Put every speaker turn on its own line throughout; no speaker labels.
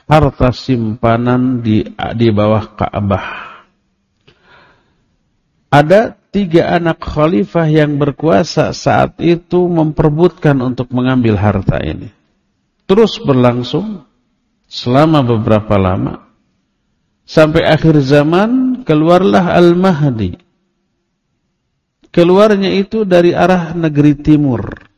harta simpanan di bawah Ka'bah. Ada 3 anak khalifah yang berkuasa saat itu memperebutkan untuk mengambil harta ini. Terus berlangsung selama beberapa lama. Sampai akhir zaman keluarlah Al-Mahdi. Keluarnya itu dari arah negeri timur.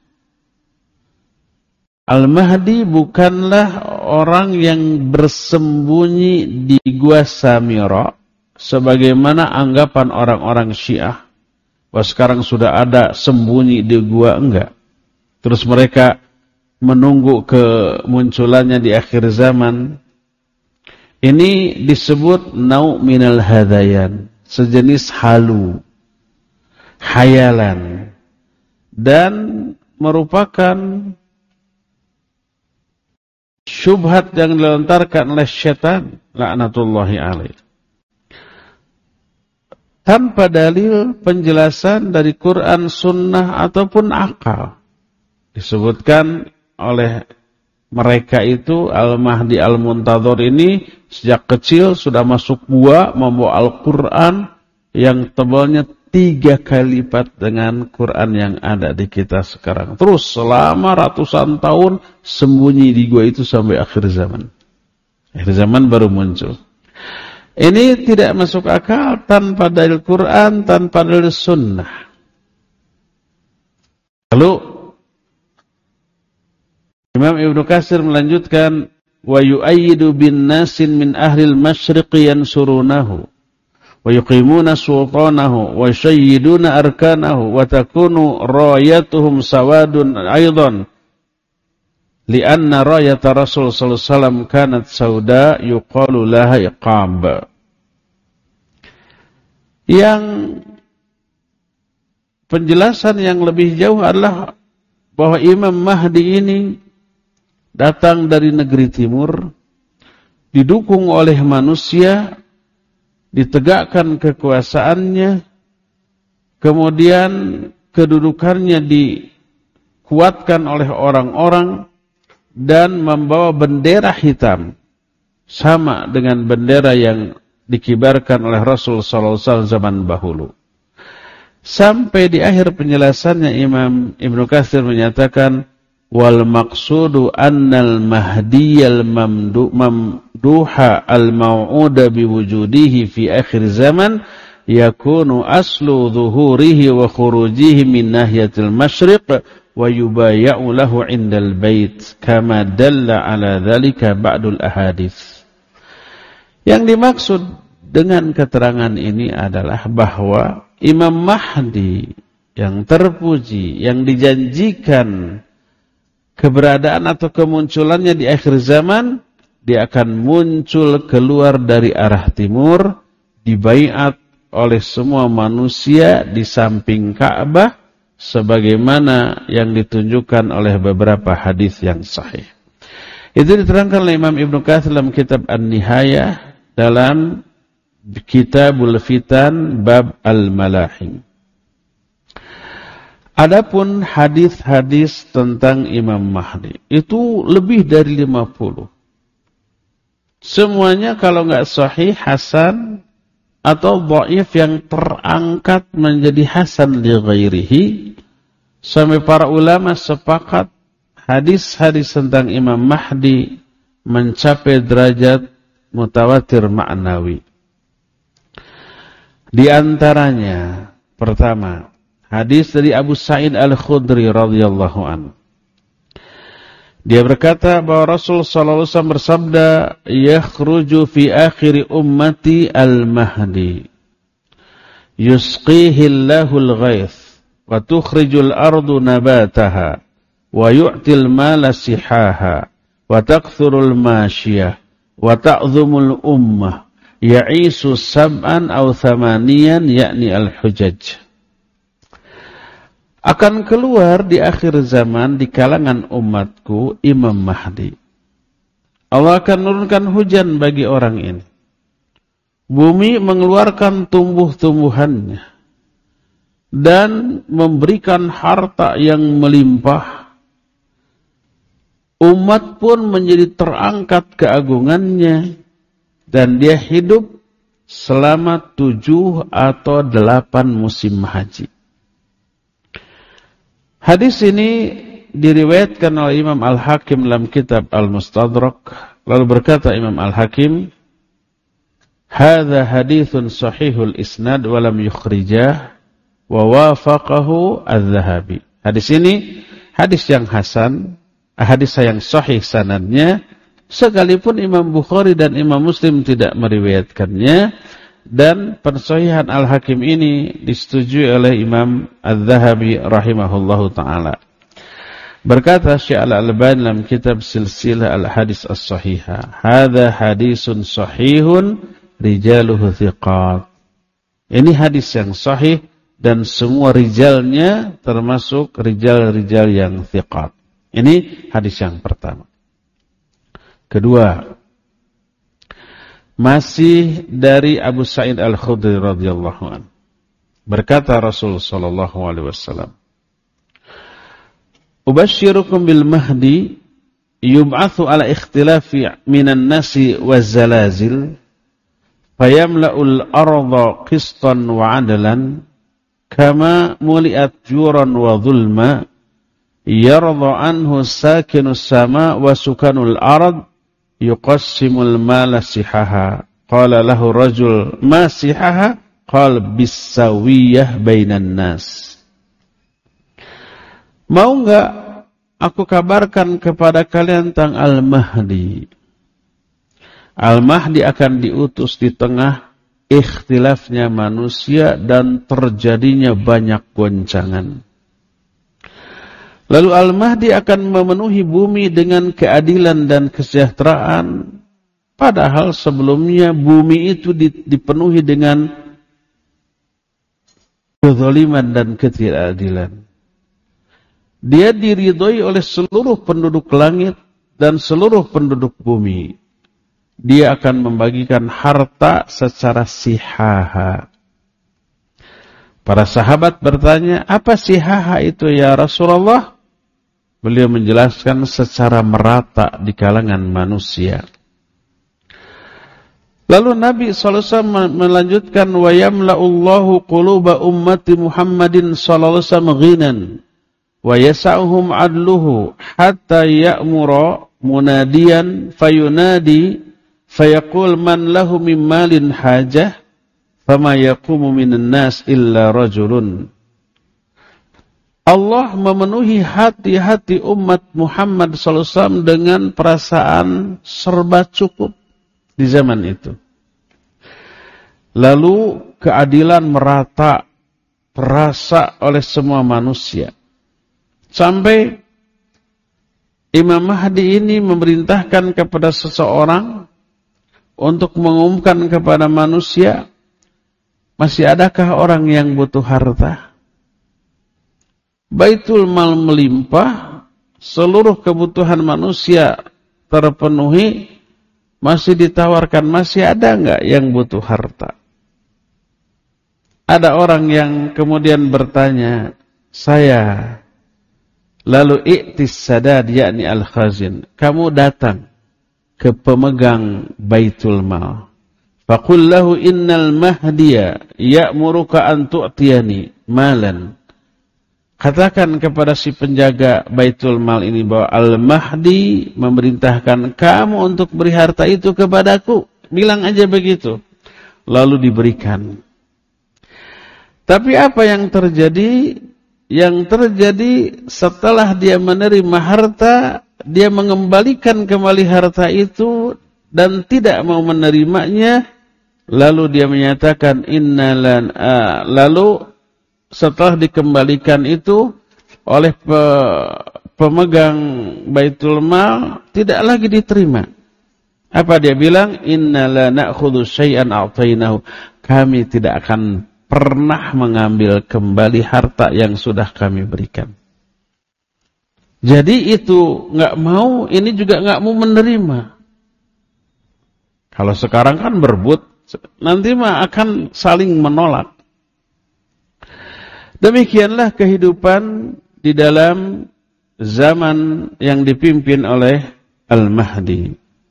Al-Mahdi bukanlah orang yang bersembunyi di Gua Samira sebagaimana anggapan orang-orang Syiah. Wah, sekarang sudah ada sembunyi di gua, enggak. Terus mereka menunggu kemunculannya di akhir zaman. Ini disebut nau' minal hadayan, sejenis halu, hayalan, dan merupakan syubhat yang dilontarkan oleh syaitan laknatullahi alaih. Tanpa dalil penjelasan dari Quran, sunnah, ataupun akal. Disebutkan oleh mereka itu, Al-Mahdi Al-Muntadhar ini sejak kecil sudah masuk gua membawa Al-Quran yang tebalnya 3 kali lipat dengan Quran yang ada di kita sekarang. Terus selama ratusan tahun sembunyi di gua itu sampai akhir zaman. Akhir zaman baru muncul. Ini tidak masuk akal tanpa dalil Quran, tanpa dalil sunnah. Lalu Imam Ibnu Katsir melanjutkan, wa yu'ayyidu bin nasin min ahlil masyriqi yansurunahu wa yuqimuna sultanahu wa yusayyiduna arkanahu wa takunu rayatuhum sawadun aidan lianna rayata Rasul sallallahu alaihi wasallam kanat sauda yuqalu laha iqab. Yang penjelasan yang lebih jauh adalah bahwa Imam Mahdi ini datang dari negeri timur, didukung oleh manusia, ditegakkan kekuasaannya, kemudian kedudukannya dikuatkan oleh orang-orang, dan membawa bendera hitam sama dengan bendera yang dikibarkan oleh Rasul sallallahu alaihi wasallam zaman dahulu. Sampai di akhir penjelasannya Imam Ibnu Katsir menyatakan, wal maqsudu annal mahdiyal mamduha al mau'uda biwujudihi fi akhir zaman yakunu aslu zuhurihi wa khurujihi min nahiyatil masyriq wa yubaya'u lahu 'indal bait kama dalla 'ala dzalika ba'dul ahadits. Yang dimaksud dengan keterangan ini adalah bahwa Imam Mahdi yang terpuji, yang dijanjikan keberadaan atau kemunculannya di akhir zaman, dia akan muncul keluar dari arah timur, dibaiat oleh semua manusia di samping Ka'bah, sebagaimana yang ditunjukkan oleh beberapa hadis yang sahih. Itu diterangkan oleh Imam Ibnu Katsir dalam kitab An-Nihayah dalam Kitabul Fitan bab Al-Malahim. Adapun hadis-hadis tentang Imam Mahdi itu lebih dari 50. Semuanya kalau enggak sahih hasan atau dhaif yang terangkat menjadi hasan li ghairihi. Sampai para ulama sepakat hadis-hadis tentang Imam Mahdi mencapai derajat mutawatir ma'nawi. Di antaranya pertama, hadis dari Abu Sa'id Al-Khudri radhiyallahu anhu. Dia berkata bahwa Rasul sallallahu alaihi wasallam bersabda, "Yakhruju fi akhir ummati al-Mahdi. Yusqihi Allahul ghaith wa tukhrijul ardu nabataha wa yu'til mala sihaha wa takthurul mashiyah wa ta'zumul ummah." Ya'isu sab'an aw thamaniyan yakni al-hujaj. Akan keluar di akhir zaman di kalangan umatku Imam Mahdi. Allah akan menurunkan hujan bagi orang ini. Bumi mengeluarkan tumbuh-tumbuhannya dan memberikan harta yang melimpah. umat pun menjadi terangkat keagungannya, dan dia hidup selama 7 atau 8 musim haji. Hadis ini diriwayatkan oleh Imam Al-Hakim dalam kitab Al-Mustadrak. Lalu berkata Imam Al-Hakim, "Hadza haditsun sahihul isnad wa lam yukhrijah wa wafaqahu Az-Zahabi." Hadis ini hadis yang hasan, hadis yang sahih sanadnya, sekalipun Imam Bukhari dan Imam Muslim tidak meriwayatkannya, dan pensahihan Al-Hakim ini disetujui oleh Imam Az-Zahabi rahimahullahu ta'ala. Berkata Syekh Al-Albani dalam kitab Silsilah Al-Hadis As-Sahihah, "Hadza hadisun sahihun rijaluhu thiqat." Ini hadis yang sahih dan semua rijalnya termasuk rijal-rijal yang thiqat. Ini hadis yang pertama. Kedua, masih dari Abu Sa'id Al-Khudri radhiyallahu anhu. Berkata Rasul sallallahu alaihi wasallam, "Ubasyirukum bil mahdi yub'atsu ala ikhtilafi minan nasi waz-zalazil fayamla'ul arda qistan wa 'adlan kama muli'at juran wa dhulma yarda anhu sakinus sama wa sukanul ard yuqassimul mala sihaha." Qala lahu rajul, "Ma sihaha?" Qala bisawiyah bainan nas. Mau enggak aku kabarkan kepada kalian tentang Al-Mahdi? Al-Mahdi akan diutus di tengah ikhtilafnya manusia dan terjadinya banyak goncangan. Lalu Al-Mahdi akan memenuhi bumi dengan keadilan dan kesejahteraan, padahal sebelumnya bumi itu dipenuhi dengan kezaliman dan ketidakadilan. Dia diridhoi oleh seluruh penduduk langit dan seluruh penduduk bumi. Dia akan membagikan harta secara sihaha. Para sahabat bertanya, "Apa sihaha itu ya Rasulullah?" Beliau menjelaskan secara merata di kalangan manusia. Lalu Nabi SAW melanjutkan, "Wa yamla'ullahu quluba ummati Muhammadin sallallahu alaihi wasallam ghinan wa yas'uhum 'adluhu hatta ya'mura munadiyan fayunadi fayaqul man lahu min malin hajah fama yaqumu minan nas illa rajulun." Allah memenuhi hati-hati umat Muhammad SAW dengan perasaan serba cukup di zaman itu. Lalu keadilan merata terasa oleh semua manusia. Sampai Imam Mahdi ini memerintahkan kepada seseorang untuk mengumumkan kepada manusia, masih adakah orang yang butuh harta? Baitul mal melimpah, seluruh kebutuhan manusia terpenuhi, masih ditawarkan, masih ada enggak yang butuh harta? Ada orang yang kemudian bertanya, "Saya." Lalu i'tis sadad, yakni al-khazin, kamu datang ke pemegang Baitul Mal. Faqul lahu innal mahdiya ya'muruka an tu'tiyani malan. Katakan kepada si penjaga Baitul Mal ini bahwa Al-Mahdi memerintahkan kamu untuk beri harta itu kepadaku. Bilang aja begitu. Lalu diberikan. Tapi apa yang terjadi? Yang terjadi setelah dia menerima harta, dia mengembalikan kembali harta itu dan tidak mau menerimanya. Lalu dia menyatakan lalu setelah dikembalikan itu oleh pemegang Baitul Mal, tidak lagi diterima. Apa dia bilang? Inna la na'khudhu syai'an a'tainahu. Kami tidak akan pernah mengambil kembali harta yang sudah kami berikan. Jadi itu enggak mau, ini juga enggak mau menerima. Kalau sekarang kan berebut, nanti mah akan saling menolak. Demikianlah kehidupan di dalam zaman yang dipimpin oleh Al-Mahdi.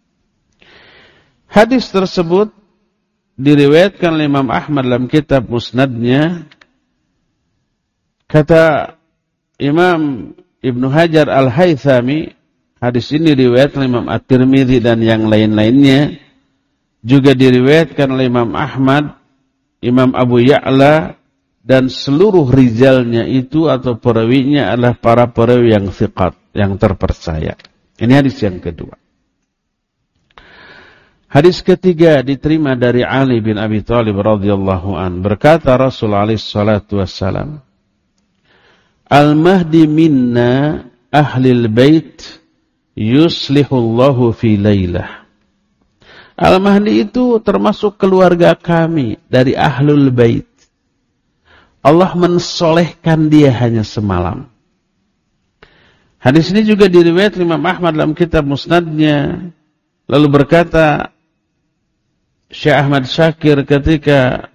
Hadis tersebut diriwayatkan oleh Imam Ahmad dalam kitab Musnadnya. Kata Imam Ibnu Hajar Al-Haythami, hadis ini diriwayatkan oleh Imam At-Tirmidzi dan yang lain-lainnya. Juga diriwayatkan oleh Imam Ahmad, Imam Abu Ya'la, dan seluruh rijalnya itu atau perawinya adalah para perawi yang thiqat, yang terpercaya. Ini hadis yang kedua. Hadis ketiga diterima dari Ali bin Abi Thalib radhiyallahu an. Berkata Rasul alaihi salatu wassalam, Al-Mahdi minna ahlil bait yuslihullahu fi lailah. Al-Mahdi itu termasuk keluarga kami dari ahlul bait. Allah mensolehkan dia hanya semalam. Hadis ini juga diriwayatkan Imam Ahmad dalam kitab Musnadnya. Lalu berkata Syekh Ahmad Syakir ketika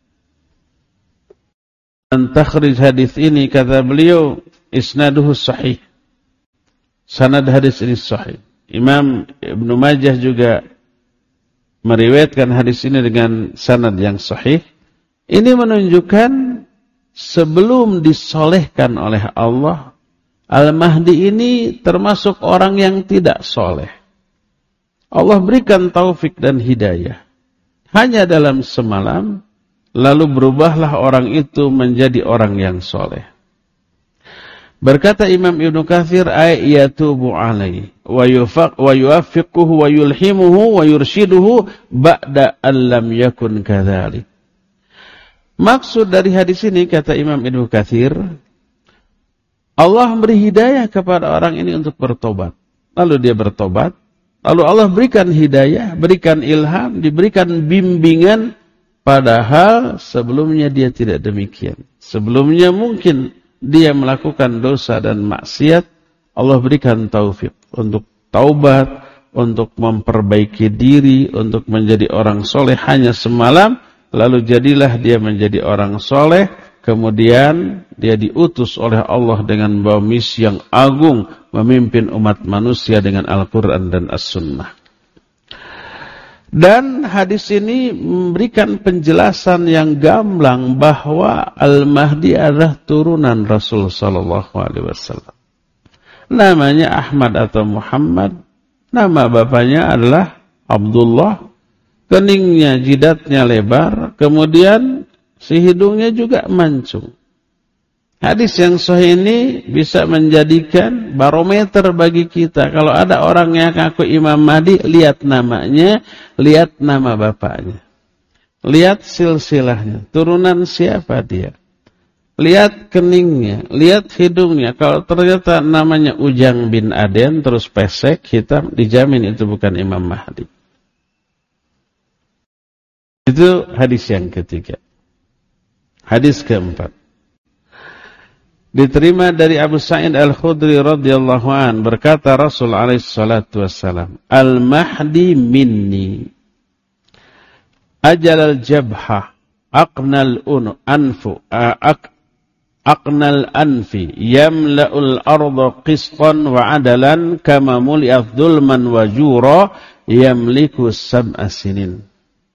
mentakhrij hadis ini, kata beliau, isnaduhu sahih. Sanad hadis ini sahih. Imam Ibnu Majah juga meriwayatkan hadis ini dengan sanad yang sahih. Ini menunjukkan sebelum disolehkan oleh Allah, Al-Mahdi ini termasuk orang yang tidak soleh. Allah berikan taufik dan hidayah. Hanya dalam semalam, lalu berubahlah orang itu menjadi orang yang soleh. Berkata Imam Ibnu Katsir, ay yatubu alaihi wa yuwaffiquhu wa yulhimuhu wa yurshiduhu ba'da an lam yakun kadzalik. Maksud dari hadis ini, kata Imam Ibnu Katsir, Allah memberi hidayah kepada orang ini untuk bertobat. Lalu dia bertobat. Lalu Allah berikan hidayah, berikan ilham, diberikan bimbingan, padahal sebelumnya dia tidak demikian. Sebelumnya mungkin dia melakukan dosa dan maksiat, Allah berikan taufik untuk taubat, untuk memperbaiki diri, untuk menjadi orang soleh hanya semalam, lalu jadilah dia menjadi orang soleh, kemudian dia diutus oleh Allah dengan membawa misi yang agung, memimpin umat manusia dengan Al-Quran dan As-Sunnah. Dan hadis ini memberikan penjelasan yang gamblang bahwa Al-Mahdi adalah turunan Rasul sallallahu alaihi wasallam. Namanya Ahmad atau Muhammad, nama bapaknya adalah Abdullah, keningnya, jidatnya lebar, kemudian si hidungnya juga mancung. Hadis yang sahih ini bisa menjadikan barometer bagi kita. Kalau ada orang yang ngaku Imam Mahdi, lihat namanya, lihat nama bapaknya. Lihat silsilahnya, turunan siapa dia. Lihat keningnya, lihat hidungnya. Kalau ternyata namanya Ujang bin Aden, terus pesek, hitam, dijamin itu bukan Imam Mahdi. Itu hadis yang ketiga. Hadis keempat. Diterima dari Abu Sa'id Al-Khudri radhiyallahu an, berkata Rasul alaihi salatu wassalam, Al-Mahdi minni ajalal jabha aqnal anfi yamla'ul arda qistan wa adalan kama muli'at dhulman wa jura yamliku sab'a sinin.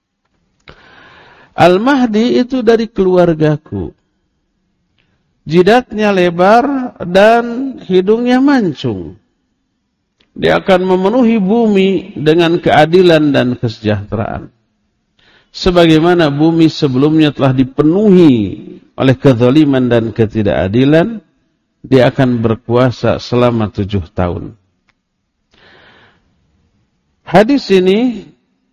Al-Mahdi itu dari keluargaku. Jidatnya lebar dan hidungnya mancung. Dia akan memenuhi bumi dengan keadilan dan kesejahteraan. Sebagaimana bumi sebelumnya telah dipenuhi oleh kezaliman dan ketidakadilan, dia akan berkuasa selama 7 tahun. Hadis ini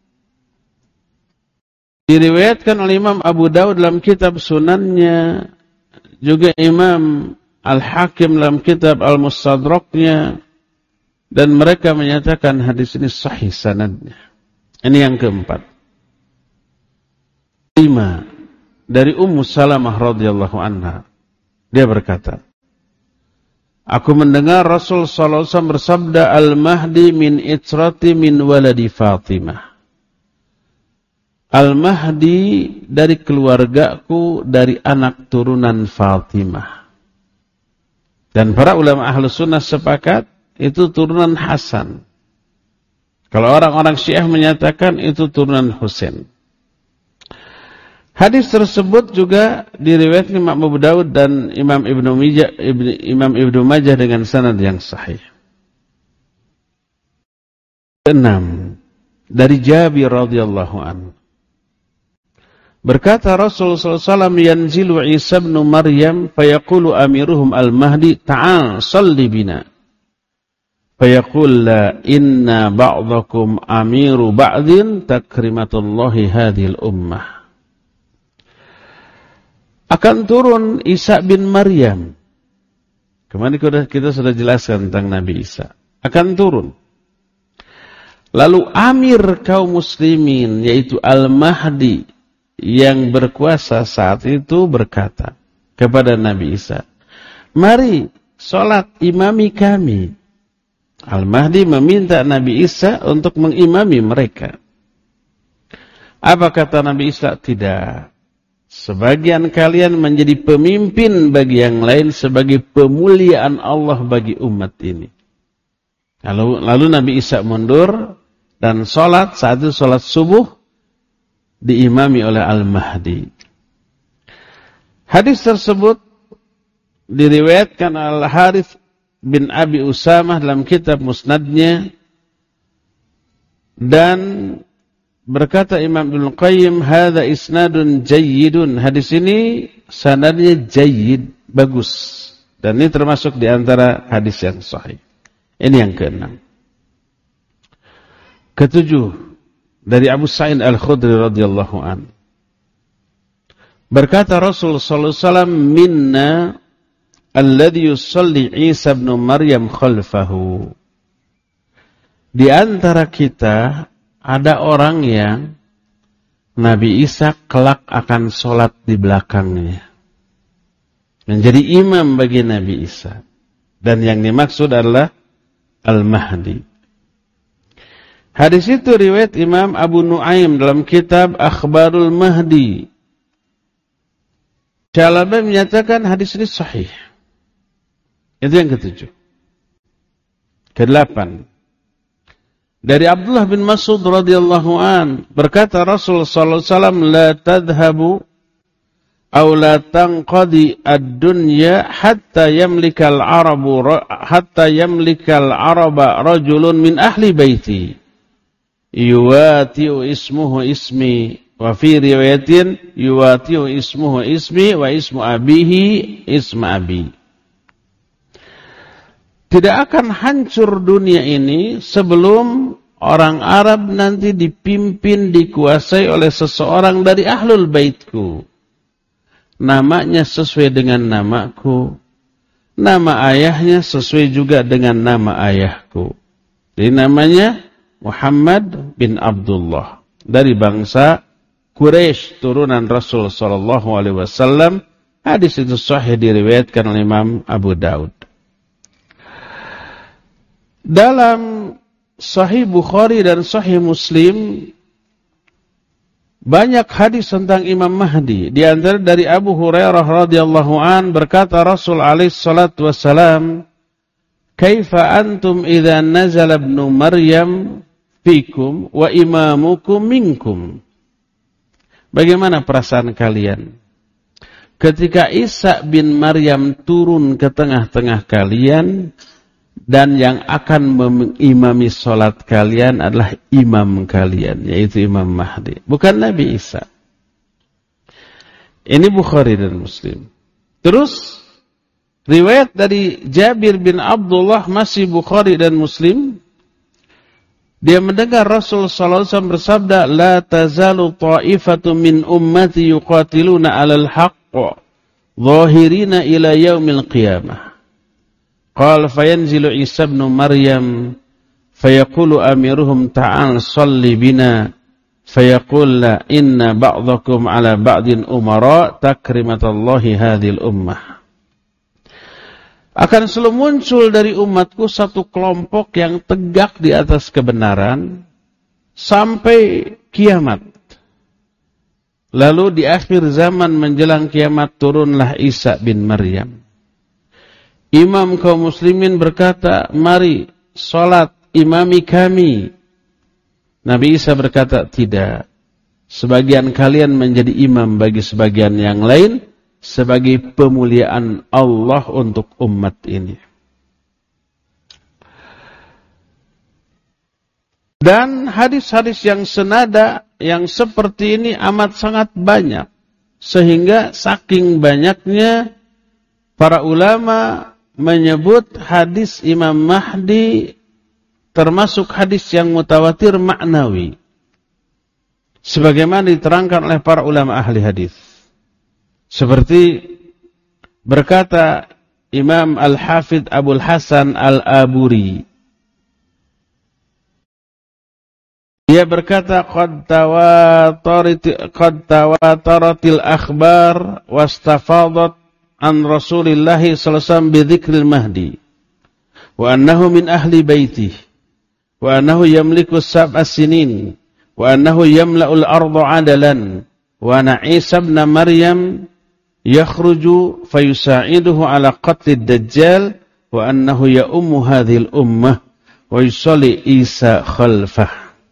diriwayatkan oleh Imam Abu Dawud dalam kitab Sunannya, juga Imam Al-Hakim dalam kitab Al-Mustadraknya, dan mereka menyatakan hadis ini sahih sanadnya. Ini yang keempat. 5. Dari Ummu Salamah radhiyallahu anha, dia berkata, aku mendengar Rasul sallallahu alaihi wasallam bersabda, Al-Mahdi min itrati min waladi Fatimah. Al-Mahdi dari keluargaku, dari anak turunan Fatimah. Dan para ulama Ahlus Sunnah sepakat itu turunan Hasan. Kalau orang-orang Syiah menyatakan itu turunan Husain. Hadis tersebut juga diriwayatkan Imam Abu Dawud dan Imam Ibnu Majah dengan sanad yang sahih. 6. Dari Jabir radhiyallahu anhu. Berkata Rasulullah SAW, yanzilu Isa ibn Maryam fayaqulu amiruhum al-Mahdi ta'al salli bina. Fayaqul la inna ba'dakum amiru ba'din takrimatullahi hadhil ummah. Akan turun Isa bin Maryam. Kemarin kita sudah jelaskan tentang Nabi Isa. Akan turun. Lalu amir kaum muslimin, yaitu Al-Mahdi, yang berkuasa saat itu berkata kepada Nabi Isa, mari sholat imami kami. Al-Mahdi meminta Nabi Isa untuk mengimami mereka. Apa kata Nabi Isa? Tidak. Sebagian kalian menjadi pemimpin bagi yang lain sebagai pemuliaan Allah bagi umat ini. Lalu Nabi Isa mundur dan sholat, saat itu sholat subuh diimami oleh Al-Mahdi. Hadis tersebut diriwayatkan Al-Harits bin Abi Usamah dalam kitab Musnadnya, dan berkata Imam Ibnu Qayyim, hadza isnadun jayyidun. Hadis ini sanadnya jayyid, bagus. Dan ini termasuk di antara hadis yang sahih. Ini yang ke-6. Ke-7 dari Abu Sa'id Al-Khudri radhiyallahu an. Berkata Rasul sallallahu alaihi wasallam, minna alladhi yusalli Isa ibn Maryam khalfahu. Di antara kita ada orang yang Nabi Isa kelak akan sholat di belakangnya, menjadi imam bagi Nabi Isa. Dan yang dimaksud adalah Al-Mahdi. Hadis itu riwayat Imam Abu Nuaim dalam kitab Akhbarul Mahdi. Syalabani menyatakan hadis ini sahih. Itu yang ke-7. Ke-8. Dari Abdullah bin Mas'ud radhiyallahu an, berkata Rasul sallallahu alaihi wasallam, la tadhhabu aw la tanqadi ad-dunya hatta yamlikal araba rajulun min ahli baiti yuwati'u ismuhu ismi, wa fi riwayatin yuwati'u ismuhu ismi wa ismu abihi isma abi. Tidak akan hancur dunia ini sebelum orang Arab nanti dipimpin, dikuasai oleh seseorang dari ahlul baitku. Namanya sesuai dengan namaku, nama ayahnya sesuai juga dengan nama ayahku. Jadi namanya Muhammad bin Abdullah, dari bangsa Quraisy, turunan Rasul sallallahu alaihi wasallam. Hadis itu sahih diriwayatkan oleh Imam Abu Dawud. Dalam Sahih Bukhari dan Sahih Muslim banyak hadis tentang Imam Mahdi. Di antara dari Abu Hurairah radhiyallahu an, berkata Rasul alaihi salatu wasalam, "Kaifa antum idza nazala ibnu Maryam fikum wa imamukum minkum?" Bagaimana perasaan kalian ketika Isa bin Maryam turun ke tengah-tengah kalian dan yang akan mengimami sholat kalian adalah imam kalian, yaitu Imam Mahdi, bukan Nabi Isa. Ini Bukhari dan Muslim. Terus riwayat dari Jabir bin Abdullah, masih Bukhari dan Muslim. Dia mendengar Rasul sallallahu alaihi wasallam bersabda, la tazalu ta'ifatu min ummati yuqatiluna 'alal haqq zahirina ila yaumil qiyamah. Qala fayanzilu Isa ibn Maryam fayaqulu amiruhum ta'al salli bina fayaqul la inna ba'dakum ala ba'din umara takrimatallahi hadhil ummah. Akan selalu muncul dari umatku satu kelompok yang tegak di atas kebenaran sampai kiamat. Lalu di akhir zaman menjelang kiamat turunlah Isa bin Maryam. Imam kaum muslimin berkata, mari sholat imami kami. Nabi Isa berkata, tidak. Sebagian kalian menjadi imam bagi sebagian yang lain, sebagai pemuliaan Allah untuk umat ini. Dan hadis-hadis yang senada, yang seperti ini amat sangat banyak. Sehingga saking banyaknya, para ulama menyebut hadis Imam Mahdi termasuk hadis yang mutawatir maknawi. Sebagaimana diterangkan oleh para ulama ahli hadis. Seperti berkata Imam Al-Hafidh Abul Hasan Al-Aburi. Dia berkata, qad tawataratil akhbar wastafadat an Rasulillah sallallahu alaihi wasallam bi dzikril Mahdi wa annahu min ahli baitih wa annahu yamliku sab'a sinin wa annahu yamla'ul arda 'adalan wa anna Isa ibn Maryam yakhruju fayusa'iduhu ala qatlid dajjal wa annahu ya'ummu hadhil ummah wa yusalli Isa khalfah.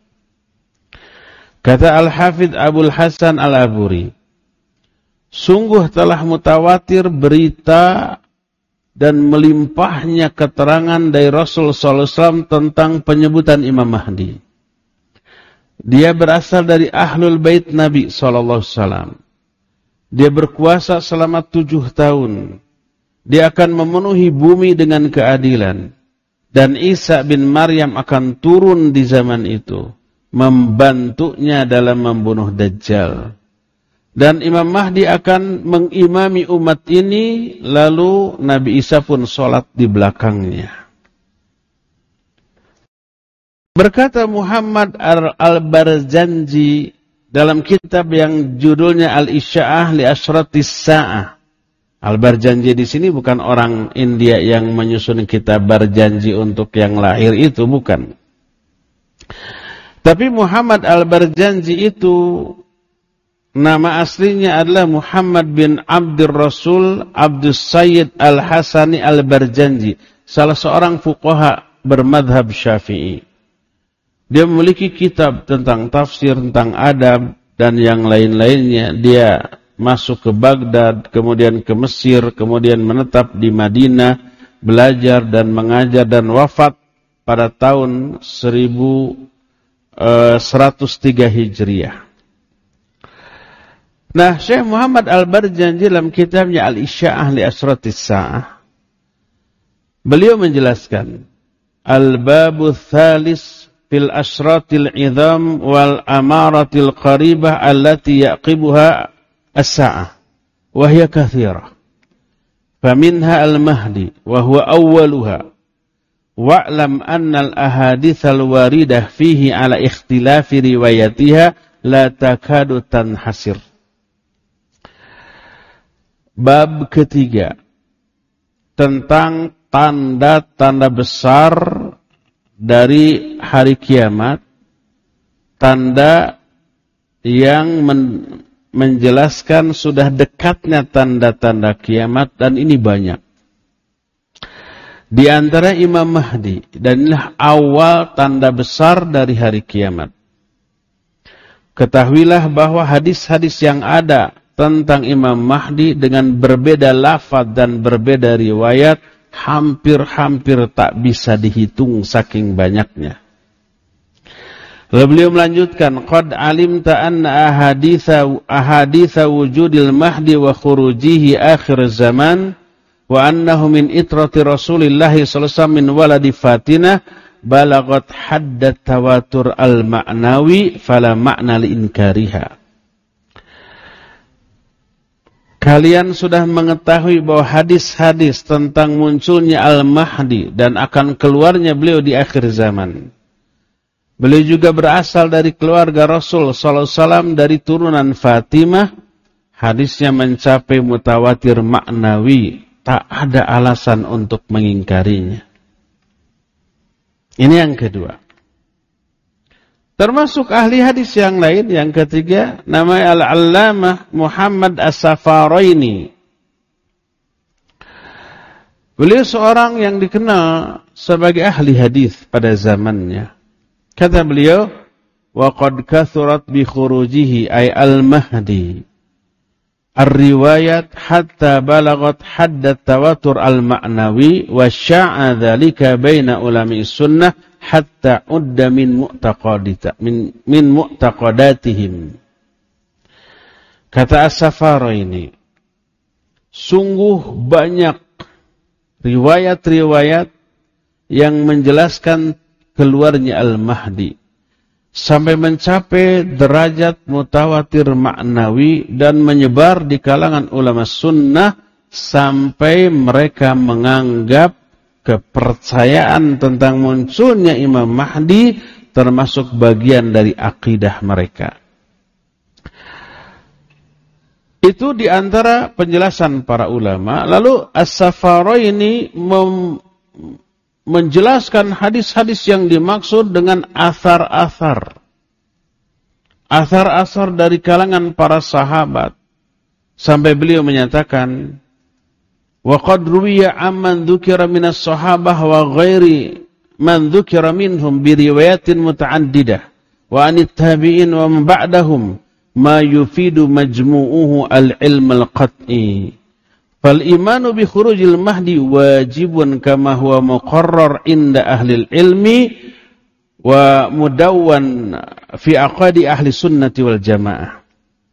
Kata Al-Hafidh Abul Hasan Al-Aburi, sungguh telah mutawatir berita dan melimpahnya keterangan dari Rasul sallallahu alaihi wasallam tentang penyebutan Imam Mahdi. Dia berasal dari Ahlul Bait Nabi sallallahu alaihi wasallam. Dia berkuasa selama 7 tahun. Dia akan memenuhi bumi dengan keadilan. Dan Isa bin Maryam akan turun di zaman itu, membantunya dalam membunuh Dajjal. Dan Imam Mahdi akan mengimami umat ini, lalu Nabi Isa pun sholat di belakangnya. Berkata Muhammad Al-Barzanji dalam kitab yang judulnya Al-Isya'ah li Asyratis Sa'ah. Al-Barzanji di sini bukan orang India yang menyusun kitab Barzanji untuk yang lahir itu, bukan. Tapi Muhammad Al-Barzanji itu nama aslinya adalah Muhammad bin Abdur Rasul Abdus Sayyid Al-Hasani Al-Barzanji, salah seorang fuqaha bermadhab Syafi'i. Dia memiliki kitab tentang tafsir, tentang adab, dan yang lain-lainnya. Dia masuk ke Baghdad, kemudian ke Mesir, kemudian menetap di Madinah, belajar dan mengajar, dan wafat pada tahun 1103 Hijriah. Nah, Syekh Muhammad Al-Barzanji dalam kitabnya Al-Isya'ah li Asyratis Sa'ah, beliau menjelaskan, Al-Babu Thalis fil Asyratil Idham wal Amaratil Qaribah allati yaqibuha as-sa'ah, wa hiya kathirah. Faminha al-Mahdi, wa huwa awwaluha. Wa'lam anna al-ahadith al-waridah fihi ala ikhtilafi riwayatiha la takadu tanhasir. Bab ketiga, tentang tanda-tanda besar dari hari kiamat, tanda yang menjelaskan sudah dekatnya tanda-tanda kiamat, dan ini banyak. Di antara Imam Mahdi, dan inilah awal tanda besar dari hari kiamat. Ketahuilah bahwa hadis-hadis yang ada tentang Imam Mahdi dengan berbeda lafaz dan berbeda riwayat hampir-hampir tak bisa dihitung saking banyaknya. Lalu beliau melanjutkan, qad alimta anna ahaditha wujudil mahdi wa khurujihi akhir zaman wa annahu min itrati Rasulillah sallallahu alaihi wasallam min waladi Fatinah balagat haddat tawatur al-ma'nawi fala ma'na li inkariha. Kalian sudah mengetahui bahwa hadis-hadis tentang munculnya Al-Mahdi dan akan keluarnya beliau di akhir zaman. Beliau juga berasal dari keluarga Rasul sallallahu alaihi wasallam dari turunan Fatimah. Hadisnya mencapai mutawatir maknawi, tak ada alasan untuk mengingkarinya. Ini yang kedua. Termasuk ahli hadis yang lain, yang ketiga, namanya Al-Allamah Muhammad As-Safaraini. Beliau seorang yang dikenal sebagai ahli hadis pada zamannya. Kata beliau, wa qad kathurat bi khurujihi ay al-mahdi ar-riwayat hatta balagat hadd tawatur al-ma'nawi wa sya'a dzalika baina ulama'i sunnah hatta udda min mu'taqadatihim. Kata As-Safaraini, sungguh banyak riwayat-riwayat yang menjelaskan keluarnya Al-Mahdi sampai mencapai derajat mutawatir maknawi dan menyebar di kalangan ulama sunnah sampai mereka menganggap kepercayaan tentang munculnya Imam Mahdi termasuk bagian dari akidah mereka. Itu di antara penjelasan para ulama. Lalu As-Safaraini menjelaskan hadis-hadis yang dimaksud dengan athar-athar. Athar-athar dari kalangan para sahabat. Sampai beliau menyatakan, wa qad ruwiya amman dzukira minas sahabah wa ghairi man dzukira minhum bi riwayatin muta'addidah wa anit tabi'in wa man ba'dahum ma yufidu majmu'uhu al-ilm al-qat'i. Fal imanu bi khurujil mahdi wajibun kama huwa muqarrar inda ahli ilmi wa mudawwan fi aqadi ahli sunnati wal jamaah.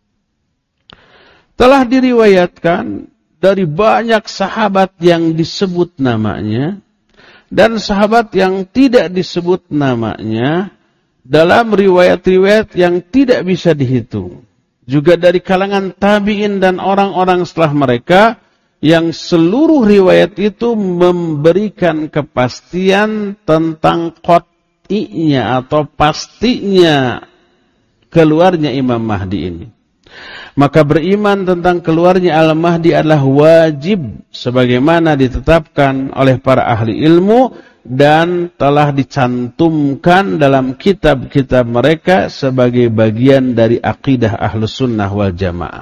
Telah diriwayatkan dari banyak sahabat yang disebut namanya dan sahabat yang tidak disebut namanya dalam riwayat-riwayat yang tidak bisa dihitung. Juga dari kalangan tabi'in dan orang-orang setelah mereka yang seluruh riwayat itu memberikan kepastian tentang qat'inya atau pastinya keluarnya Imam Mahdi ini. Maka beriman tentang keluarnya Al-Mahdi adalah wajib sebagaimana ditetapkan oleh para ahli ilmu dan telah dicantumkan dalam kitab-kitab mereka sebagai bagian dari akidah Ahlus Sunnah wal Jamaah.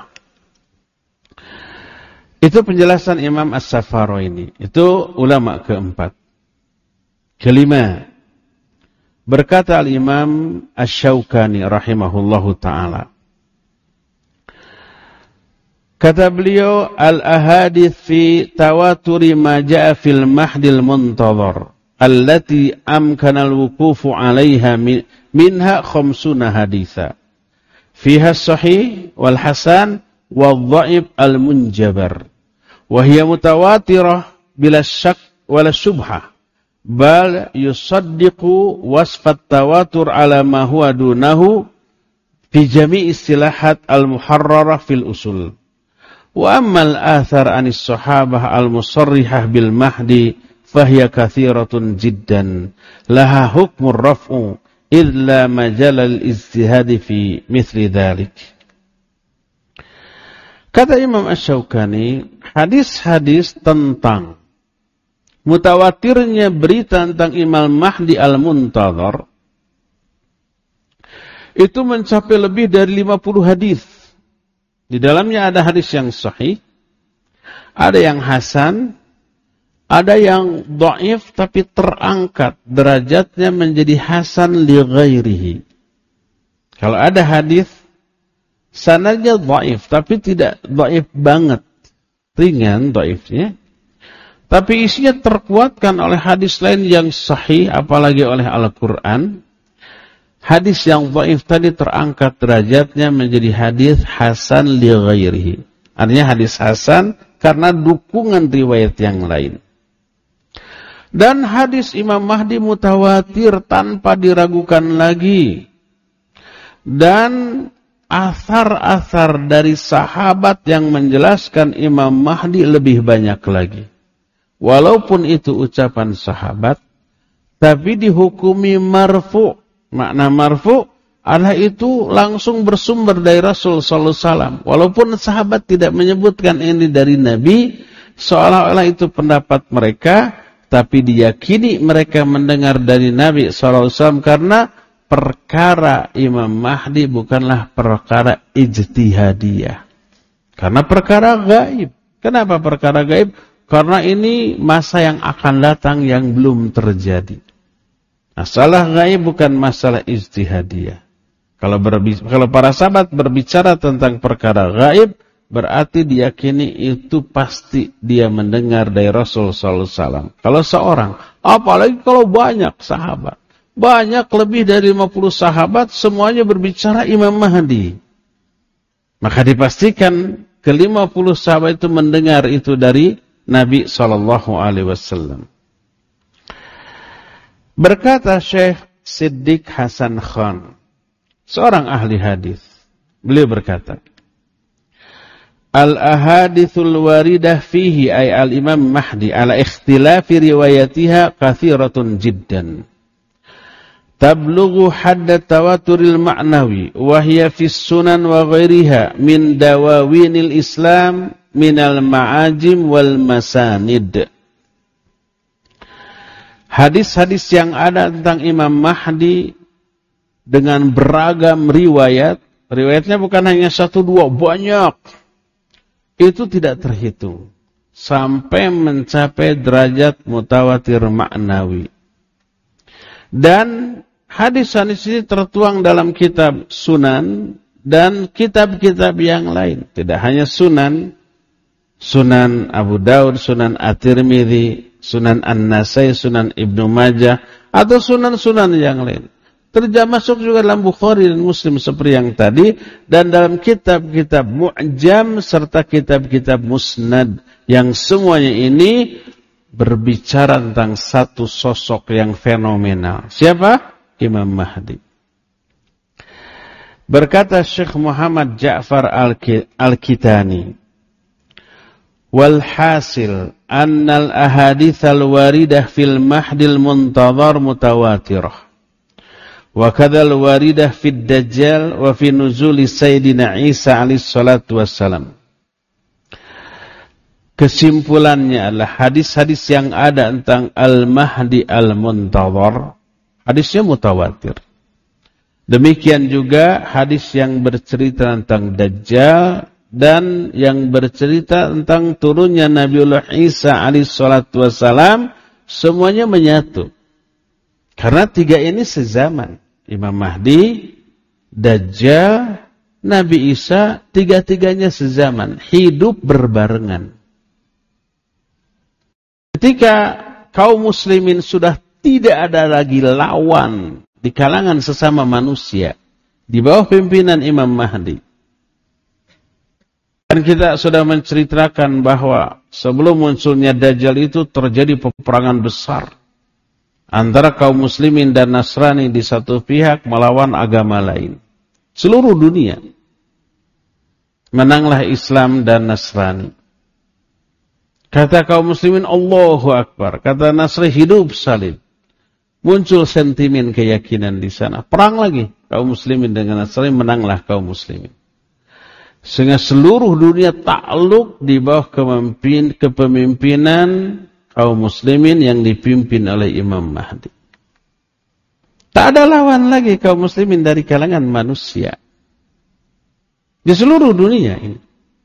Itu penjelasan Imam As-Safaraini. Itu ulama keempat. Kelima, berkata Al-Imam Asy-Syaukani rahimahullahu ta'ala. Kata beliau, al-ahadits fi tawaturi ma ja'a fil mahdil muntadhar allati amkana al-wuqufu 'alaiha minha 50 haditsa. Fiha as-sahih wal hasan wal dhaif al-munjabar. Wa hiya mutawatirah bila syak wala syubhah. Bal yusaddiqu wasfat tawatur ala ma huwa dunahu fi jami' istilahat al-muharrarah fil usul. Wa ammal athar anis sahabah al-musarrihah bil mahdi fahiya kathiratun jiddan laha hukmur raf'u illa majal al-ijtihad fi mithli dhalik. Kata Imam Asy-Syaukani, hadis-hadis tentang mutawatirnya berita tentang Imam Mahdi al-Muntadhar itu mencapai lebih dari 50 hadis. Di dalamnya ada hadis yang sahih, ada yang hasan, ada yang dhaif tapi terangkat derajatnya menjadi hasan li ghairihi. Kalau ada hadis sanadnya dhaif tapi tidak dhaif banget, ringan dhaifnya, tapi isinya terkuatkan oleh hadis lain yang sahih, apalagi oleh Al-Qur'an. Hadis yang dhaif tadi terangkat derajatnya menjadi hadis hasan li ghairihi. Artinya hadis hasan karena dukungan riwayat yang lain. Dan hadis Imam Mahdi mutawatir tanpa diragukan lagi. Dan athar-athar dari sahabat yang menjelaskan Imam Mahdi lebih banyak lagi. Walaupun itu ucapan sahabat, tapi dihukumi marfu'. Makna marfu' adalah itu langsung bersumber dari Rasul sallallahu alaihi wasallam. Walaupun sahabat tidak menyebutkan ini dari Nabi, seolah-olah itu pendapat mereka, tapi diyakini mereka mendengar dari Nabi sallallahu alaihi wasallam karena perkara Imam Mahdi bukanlah perkara ijtihadiyah. Karena perkara gaib. Kenapa perkara gaib? Karena ini masa yang akan datang yang belum terjadi. Masalah gaib bukan masalah ijtihadiyah. Kalau para sahabat berbicara tentang perkara gaib, berarti diyakini itu pasti dia mendengar dari Rasul sallallahu alaihi wasallam. Kalau seorang, apalagi kalau banyak sahabat, banyak lebih dari 50 sahabat, semuanya berbicara Imam Mahdi. Maka dipastikan ke-50 sahabat itu mendengar itu dari Nabi sallallahu alaihi wasallam. Berkata Syekh Siddiq Hasan Khan, seorang ahli hadis, beliau berkata, al-ahadithul waridah fihi ay al-imam Mahdi ala ikhtilafi riwayatiha kathiratun jiddan. Tablughu hadda tawaturil ma'nawi wa hiya fis sunan wa ghairiha min dawawinil Islam minal ma'ajim wal masanid. Hadis-hadis yang ada tentang Imam Mahdi dengan beragam riwayat, riwayatnya bukan hanya 1, 2, banyak. Itu tidak terhitung sampai mencapai derajat mutawatir ma'nawi. Dan hadis-hadis ini tertuang dalam kitab Sunan dan kitab-kitab yang lain. Tidak hanya Sunan, Sunan Abu Daud, Sunan At-Tirmidzi, Sunan An-Nasai, Sunan Ibnu Majah, atau sunan-sunan yang lain. Termasuk juga dalam Bukhari dan Muslim seperti yang tadi, dan dalam kitab-kitab mu'jam serta kitab-kitab musnad, yang semuanya ini berbicara tentang satu sosok yang fenomenal. Siapa? Imam Mahdi. Berkata Syekh Muhammad Ja'far Al-Kitani, wal hasil annal ahadithal waridah fil mahdil muntadhar mutawatirah. Wa kadzal waridah fid dajjal wa fi nuzuli sayyidina Isa alaihi salatu wassalam. Kesimpulannya adalah hadis-hadis yang ada tentang al-mahdi al-muntadhar, hadisnya mutawatir. Demikian juga hadis yang bercerita tentang dajjal dan yang bercerita tentang turunnya Nabiullah Isa alaihi salatu wassalam, semuanya menyatu. Karena 3 ini sezaman. Imam Mahdi, Dajjal, Nabi Isa, 3-3-nya sezaman, hidup berbarengan. Ketika kaum muslimin sudah tidak ada lagi lawan di kalangan sesama manusia di bawah pimpinan Imam Mahdi. Dan kita sudah menceritakan bahwa sebelum munculnya Dajjal itu terjadi peperangan besar antara kaum muslimin dan Nasrani di satu pihak melawan agama lain. Seluruh dunia. Menanglah Islam dan Nasrani. Kata kaum muslimin, Allahu Akbar. Kata Nasrani, hidup salib. Muncul sentimen keyakinan di sana. Perang lagi. Kaum muslimin dengan Nasrani, menanglah kaum muslimin. Sehingga seluruh dunia takluk di bawah kepemimpinan kaum muslimin yang dipimpin oleh Imam Mahdi. Tak ada lawan lagi kaum muslimin dari kalangan manusia di seluruh dunia ini.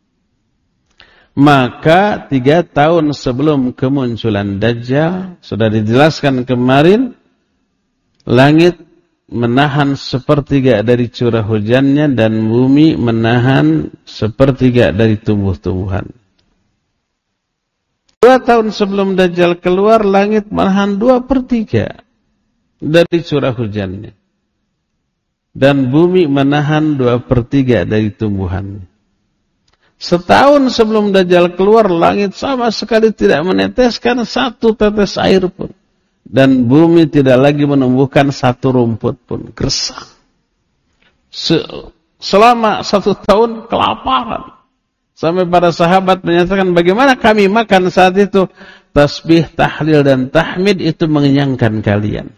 Maka 3 tahun sebelum kemunculan Dajjal, sudah dijelaskan kemarin, langit menahan 1/3 dari curah hujannya dan bumi menahan 1/3 dari tumbuh-tumbuhan. 2 tahun sebelum Dajjal keluar, langit menahan 2/3 dari curah hujannya. Dan bumi menahan 2/3 dari tumbuhannya. Setahun sebelum Dajjal keluar, langit sama sekali tidak meneteskan 1 tetes air pun. Dan bumi tidak lagi menumbuhkan 1 rumput pun. Gersang. Selama 1 tahun kelaparan. Sampai para sahabat menyatakan, bagaimana kami makan saat itu? Tasbih, tahlil, dan tahmid itu mengenyangkan kalian.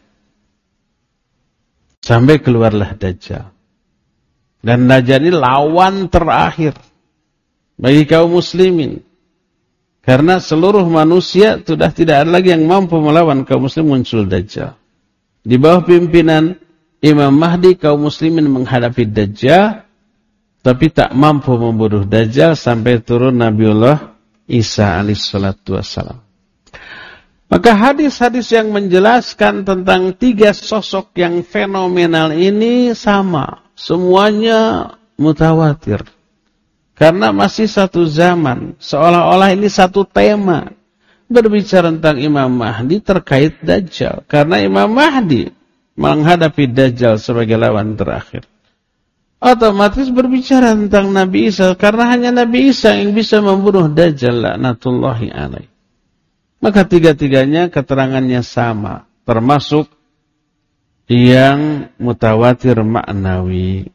Sampai keluarlah Dajjal. Dan Dajjal ini lawan terakhir bagi kaum muslimin. Karena seluruh manusia sudah tidak ada lagi yang mampu melawan kaum muslim, muncul Dajjal. Di bawah pimpinan Imam Mahdi, kaum muslimin menghadapi Dajjal, tapi tak mampu membunuh Dajjal sampai turun Nabiullah Isa alaihissalatu wassalam. Maka hadis-hadis yang menjelaskan tentang 3 sosok yang fenomenal ini sama. Semuanya mutawatir. Karena masih satu zaman. Seolah-olah ini satu tema. Berbicara tentang Imam Mahdi terkait Dajjal. Karena Imam Mahdi menghadapi Dajjal sebagai lawan terakhir. Otomatis berbicara tentang Nabi Isa. Karena hanya Nabi Isa yang bisa membunuh Dajjal. Laknatullahi alaih. Maka 3-tiganya keterangannya sama. Termasuk yang mutawatir maknawi.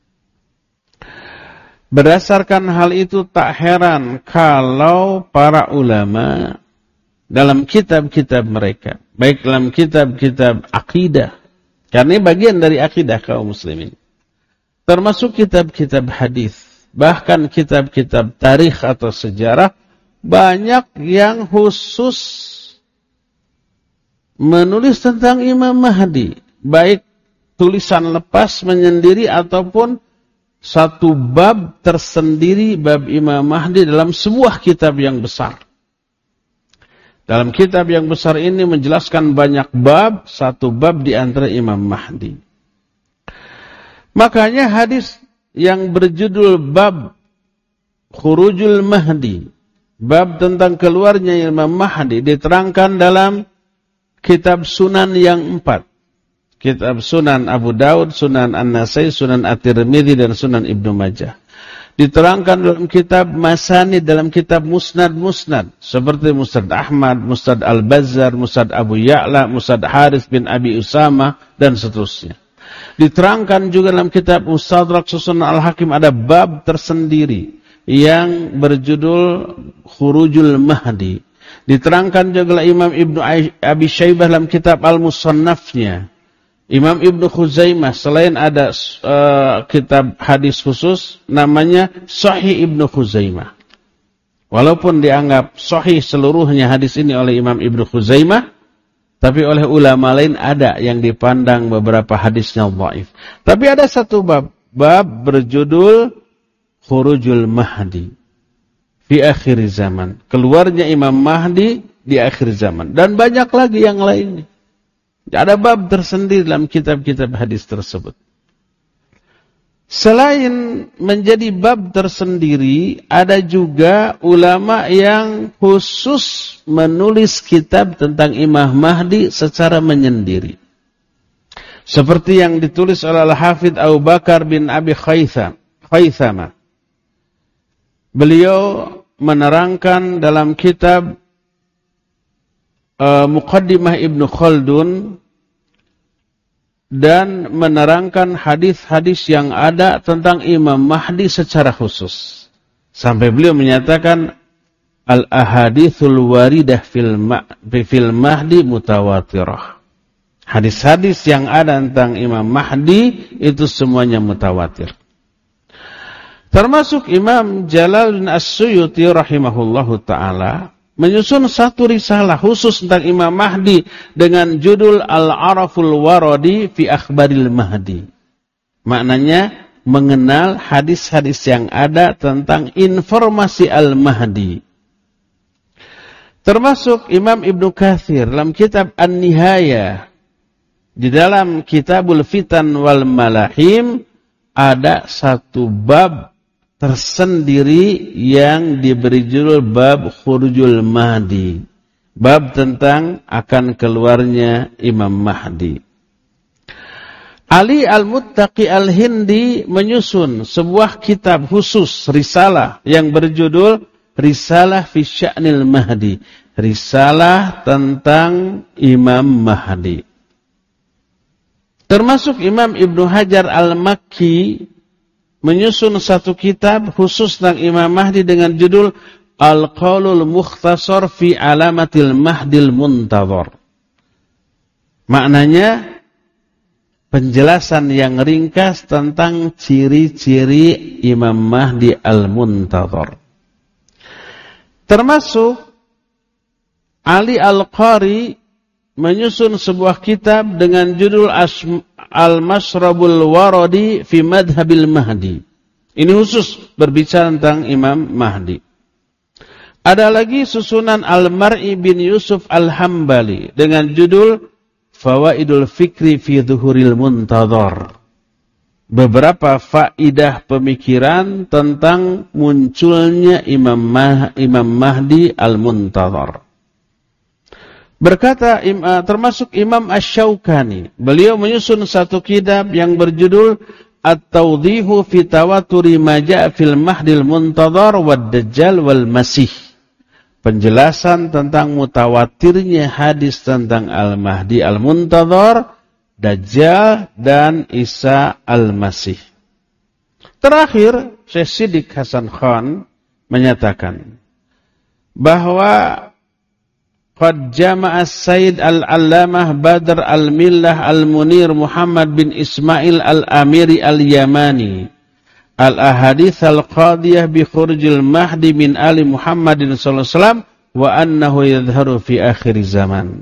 Berdasarkan hal itu tak heran kalau para ulama dalam kitab-kitab mereka. Baik dalam kitab-kitab akidah. Karena ini bagian dari akidah kaum muslimin. Termasuk kitab-kitab hadis, bahkan kitab-kitab tarikh atau sejarah, banyak yang khusus menulis tentang Imam Mahdi, baik tulisan lepas menyendiri ataupun satu bab tersendiri, bab Imam Mahdi dalam sebuah kitab yang besar. Dalam kitab yang besar ini menjelaskan banyak bab, satu bab di antara Imam Mahdi. Makanya hadis yang berjudul bab Khurujul Mahdi, bab tentang keluarnya Imam Mahdi, diterangkan dalam kitab Sunan yang 4. Kitab Sunan Abu Daud, Sunan An-Nasai, Sunan At-Tirmidzi dan Sunan Ibnu Majah. Diterangkan dalam kitab Masanid, dalam kitab Musnad-Musnad seperti Musnad Ahmad, Musnad Al-Bazzar, Musnad Abu Ya'la, Musnad Haris bin Abi Usama dan seterusnya. Diterangkan juga dalam kitab Mustadrak Sunan Al-Hakim ada bab tersendiri yang berjudul Khurujul Mahdi. Diterangkan juga Imam Ibnu Abi Syaibah dalam kitab Al-Musannafnya. Imam Ibnu Khuzaimah selain ada kitab hadis khusus namanya Sahih Ibnu Khuzaimah. Walaupun dianggap sahih seluruhnya hadis ini oleh Imam Ibnu Khuzaimah, tapi oleh ulama lain ada yang dipandang beberapa hadisnya dhaif. Tapi ada satu bab berjudul Khurujul Mahdi fi akhir zaman. Keluarnya Imam Mahdi di akhir zaman. Dan banyak lagi yang lainnya. Ada bab tersendiri dalam kitab-kitab hadis tersebut. Selain menjadi bab tersendiri, ada juga ulama yang khusus menulis kitab tentang Imam Mahdi secara menyendiri. Seperti yang ditulis oleh Al-Hafidh Abu Bakar bin Abi Khaythama. Beliau menerangkan dalam kitab Muqaddimah Ibnu Khaldun dan menerangkan hadis-hadis yang ada tentang Imam Mahdi secara khusus. Sampai beliau menyatakan al-ahadithul waridah fil Mahdi mutawatirah. Hadis-hadis yang ada tentang Imam Mahdi itu semuanya mutawatir. Termasuk Imam Jalaluddin As-Suyuti rahimahullahu ta'ala menyusun satu risalah khusus tentang Imam Mahdi dengan judul Al-Araful Waradi fi Akhbaril Mahdi. Maknanya mengenal hadis-hadis yang ada tentang informasi Al-Mahdi. Termasuk Imam Ibnu Katsir dalam kitab An-Nihayah, di dalam Kitabul Fitan wal Malahim ada satu bab tersendiri yang diberi judul bab Khurujul Mahdi. Bab tentang akan keluarnya Imam Mahdi. Ali Al-Muttaqi Al-Hindi menyusun sebuah kitab khusus, risalah yang berjudul Risalah fi Sya'nil Mahdi. Risalah tentang Imam Mahdi. Termasuk Imam Ibnu Hajar Al-Makki menyusun satu kitab khusus tentang Imam Mahdi dengan judul Al-Qaulul Mukhtasar fi Alamatil Mahdil Muntadhar. Maknanya penjelasan yang ringkas tentang ciri-ciri Imam Mahdi Al-Muntadhar. Termasuk Ali Al-Qari menyusun sebuah kitab dengan judul Al-Mashrabul Waradi fi Madhabil Mahdi. Ini khusus berbicara tentang Imam Mahdi. Ada lagi susunan Al-Mar'i bin Yusuf Al-Hambali dengan judul Fawaidul Fikri fi Dhuhuril Muntadhar. Beberapa faidah pemikiran tentang munculnya Imam Mahdi Al-Muntadhar. Berkata termasuk Imam Asy-Syaukani, beliau menyusun satu kitab yang berjudul At-Tawdhihu fi Tawaturi ma Ja'a fil Mahdil Muntadhar wad Dajjal wal Masih. Penjelasan tentang mutawatirnya hadis tentang Al-Mahdi Al-Muntadhar, Dajjal dan Isa Al-Masih. Terakhir, Syekh Siddiq Hasan Khan menyatakan bahwa qad jama'a Sayyid Al-Allamah Badr Al-Millah Al-Munir Muhammad bin Ismail Al-Amiri Al-Yamani al-ahadits al-qadiyah bi khurujil mahdi min ali Muhammadin sallallahu alaihi wasallam wa annahu yadhharu fi akhir zaman.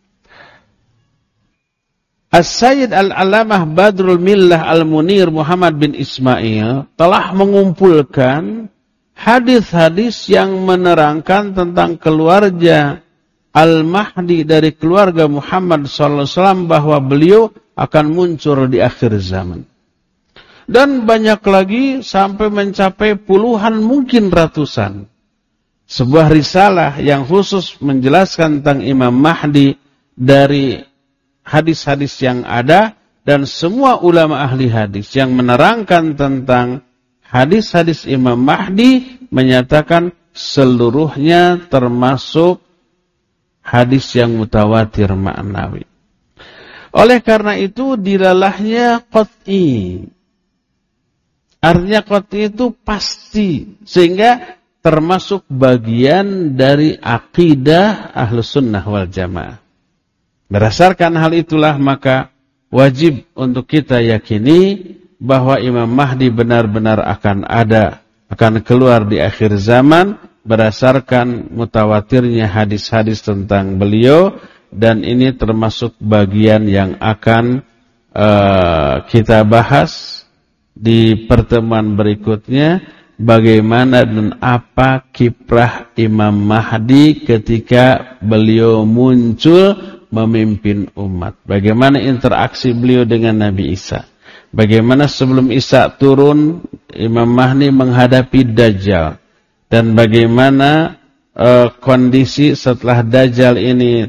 As-Sayyid Al-Allamah Badrul Millah Al-Munir Muhammad bin Ismail telah mengumpulkan hadis-hadis yang menerangkan tentang keluarga Al-Mahdi dari keluarga Muhammad sallallahu alaihi wasallam bahwa beliau akan muncul di akhir zaman. Dan banyak lagi sampai mencapai puluhan mungkin ratusan. Sebuah risalah yang khusus menjelaskan tentang Imam Mahdi dari hadis-hadis yang ada dan semua ulama ahli hadis yang menerangkan tentang hadis-hadis Imam Mahdi menyatakan seluruhnya termasuk hadis yang mutawatir ma'nawi. Oleh karena itu dilalahnya qat'i. Artinya qat'i itu pasti, sehingga termasuk bagian dari akidah Ahlus Sunnah wal Jamaah. Berdasarkan hal itulah maka wajib untuk kita yakini bahwa Imam Mahdi benar-benar akan ada, akan keluar di akhir zaman berdasarkan mutawatirnya hadis-hadis tentang beliau, dan ini termasuk bagian yang akan kita bahas di pertemuan berikutnya, bagaimana dan apa kiprah Imam Mahdi ketika beliau muncul memimpin umat. Bagaimana interaksi beliau dengan Nabi Isa. Bagaimana sebelum Isa turun, Imam Mahdi menghadapi Dajjal. Dan bagaimana kondisi setelah Dajjal ini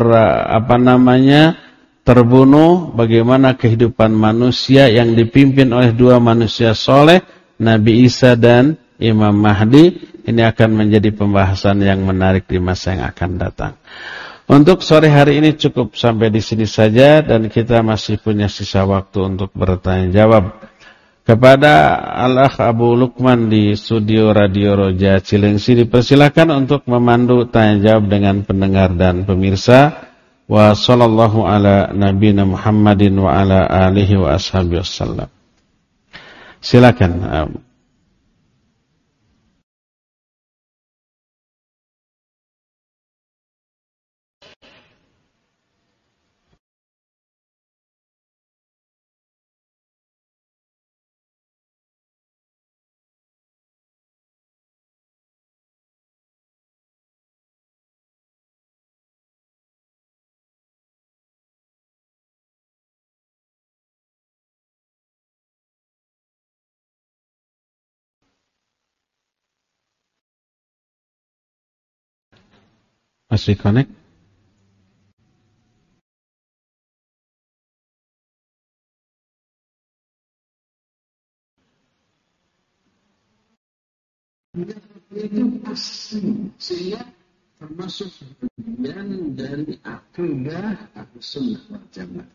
terbunuh, bagaimana kehidupan manusia yang dipimpin oleh dua manusia soleh, Nabi Isa dan Imam Mahdi. Ini akan menjadi pembahasan yang menarik di masa yang akan datang. Untuk sore hari ini cukup sampai di sini saja, dan kita masih punya sisa waktu untuk bertanya jawab. Kepada Al-Akh Abu Lukman di studio Radio Roja Cilengsi dipersilakan untuk memandu tanya jawab dengan pendengar dan pemirsa. Wa sallallahu ala nabiyina Muhammadin wa ala alihi wa ashabihi wasallam. Silakan. Masih connect? Itu pasti, sehingga termasuk bagian dari akidah Ahlus Sunnah wal Jamaah.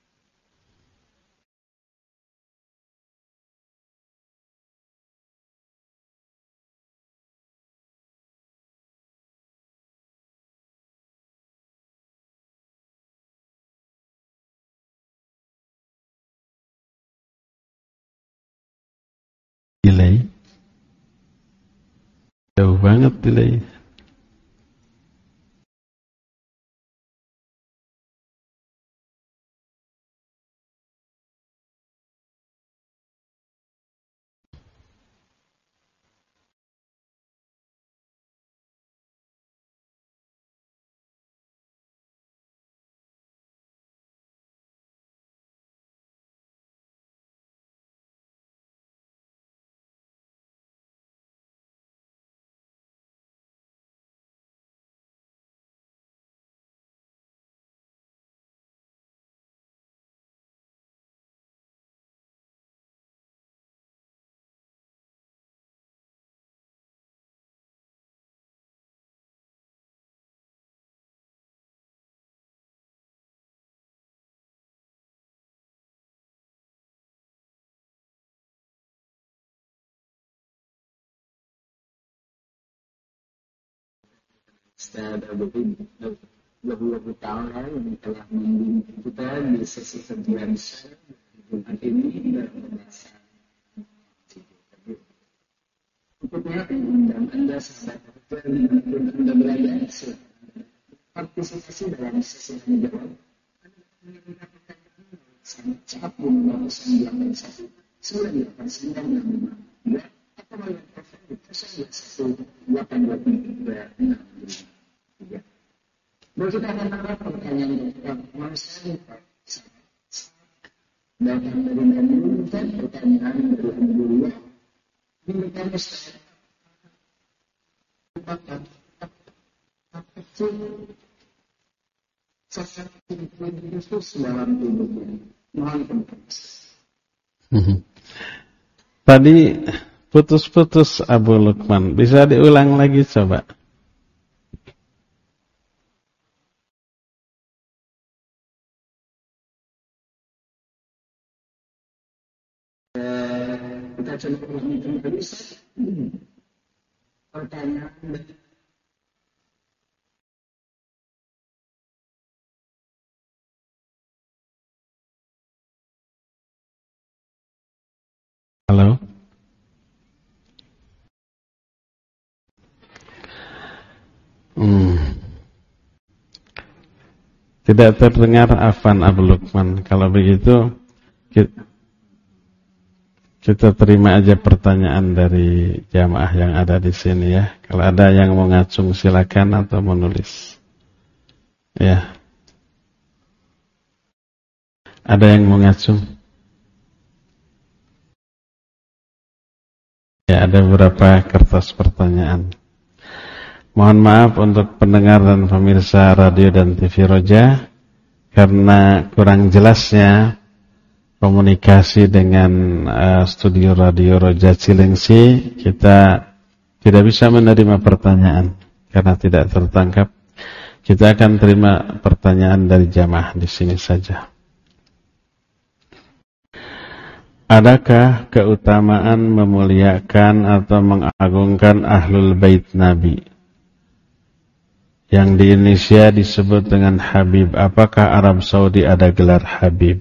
Delay. Jauh banget delay.
setelah beberapa tahun lalu telah membimbing kita di sesi kedua besar Jumat ini dalam pembahasan. Berikutnya undang Anda sahabat dan Anda berada partisipasi dalam sesi yang jawab. Sangat cepat membawa 981 989 atau melalui telepon di 021 823 653. Baru kita akan menjawab pertanyaan yang manusia dan yang menginginkan pertanyaan dari Alhamdulillah memberikan Ustaz apakah sesat khusus dalam tubuhnya. Mohon penjelasan.
Tadi putus-putus Abu Lukman. Bisa diulang lagi coba.
Kita coba ulangi kembali. Pertanyaan
Halo. Tidak terdengar afan Abu Lukman. Kalau begitu kita terima aja pertanyaan dari jamaah yang ada di sini ya. Kalau ada yang mau ngacung silakan atau mau nulis. Ya. Ada yang mau ngacung? Ya, ada beberapa kertas pertanyaan. Mohon maaf untuk pendengar dan pemirsa radio dan TV Roja karena kurang jelasnya komunikasi dengan studio radio Roja Cilengsi, kita tidak bisa menerima pertanyaan karena tidak tertangkap. Kita akan terima pertanyaan dari jamaah di sini saja. Adakah keutamaan memuliakan atau mengagungkan Ahlul Bait Nabi? Yang di Indonesia disebut dengan Habib. Apakah Arab Saudi ada gelar Habib?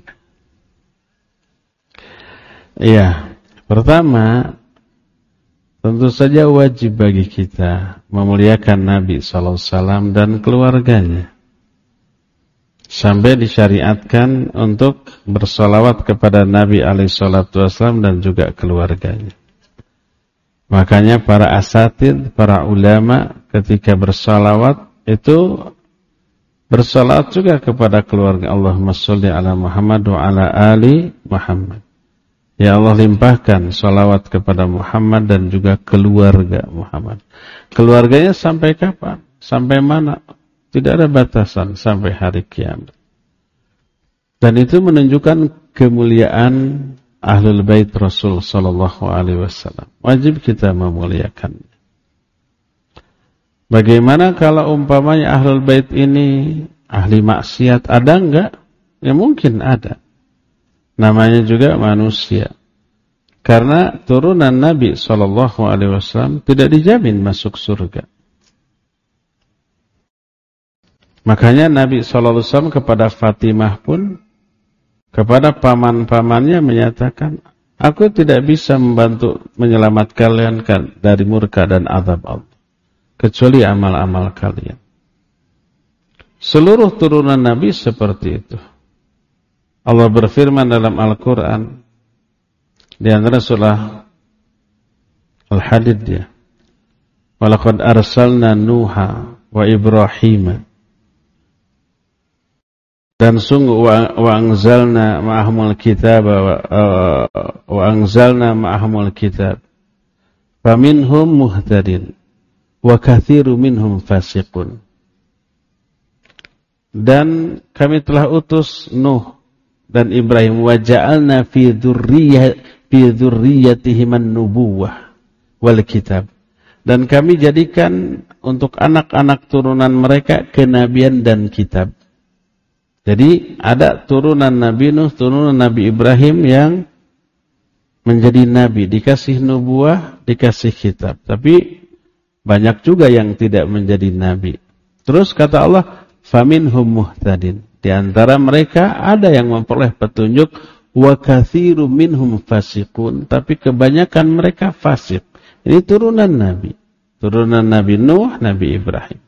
Iya, pertama, tentu saja wajib bagi kita memuliakan Nabi SAW dan keluarganya. Sampai disyariatkan untuk bersolawat kepada Nabi SAW dan juga keluarganya. Makanya para asatid, para ulama ketika bersolawat itu bersolawat juga kepada keluarga. Allahumma sholli ala Muhammad wa ala ali Muhammad. Ya Allah, limpahkan solawat kepada Muhammad dan juga keluarga Muhammad. Keluarganya sampai kapan? Sampai mana? Tidak ada batasan sampai hari kiamat. Dan itu menunjukkan kemuliaan Ahlul Bait Rasul sallallahu alaihi wasallam. Wajib kita memuliakan. Bagaimana kalau umpamanya Ahlul Bait ini ahli maksiat, ada enggak? Ya mungkin ada. Namanya juga manusia. Karena turunan Nabi sallallahu alaihi wasallam tidak dijamin masuk surga. Makanya Nabi SAW kepada Fatimah pun, kepada paman-pamannya menyatakan, aku tidak bisa membantu menyelamatkan kalian dari murka dan azab Allah, kecuali amal-amal kalian. Seluruh turunan Nabi seperti itu. Allah berfirman dalam Al-Quran, di antara surah Al-Hadid ya, walaqad arsalna Nuha wa Ibrahim. Dan sungguh wa anzalna ma'ahumul kitab wa anzalna ma'ahumul kitab faminhum muhtadin wa katsiru minhum fasiqun. Dan kami telah utus Nuh dan Ibrahim, wa ja'alna fi dzurriyyatihim an-nubuwah wal kitab. Dan kami jadikan untuk anak-anak turunan mereka kenabian dan kitab. Jadi ada turunan Nabi Nuh, turunan Nabi Ibrahim yang menjadi nabi, dikasih nubuah, dikasih kitab. Tapi banyak juga yang tidak menjadi nabi. Terus kata Allah, faminhum muhtadin. Di antara mereka ada yang memperoleh petunjuk, wa katsirum minhum fasiqun, tapi kebanyakan mereka fasik. Ini turunan Nabi. Turunan Nabi Nuh, Nabi Ibrahim.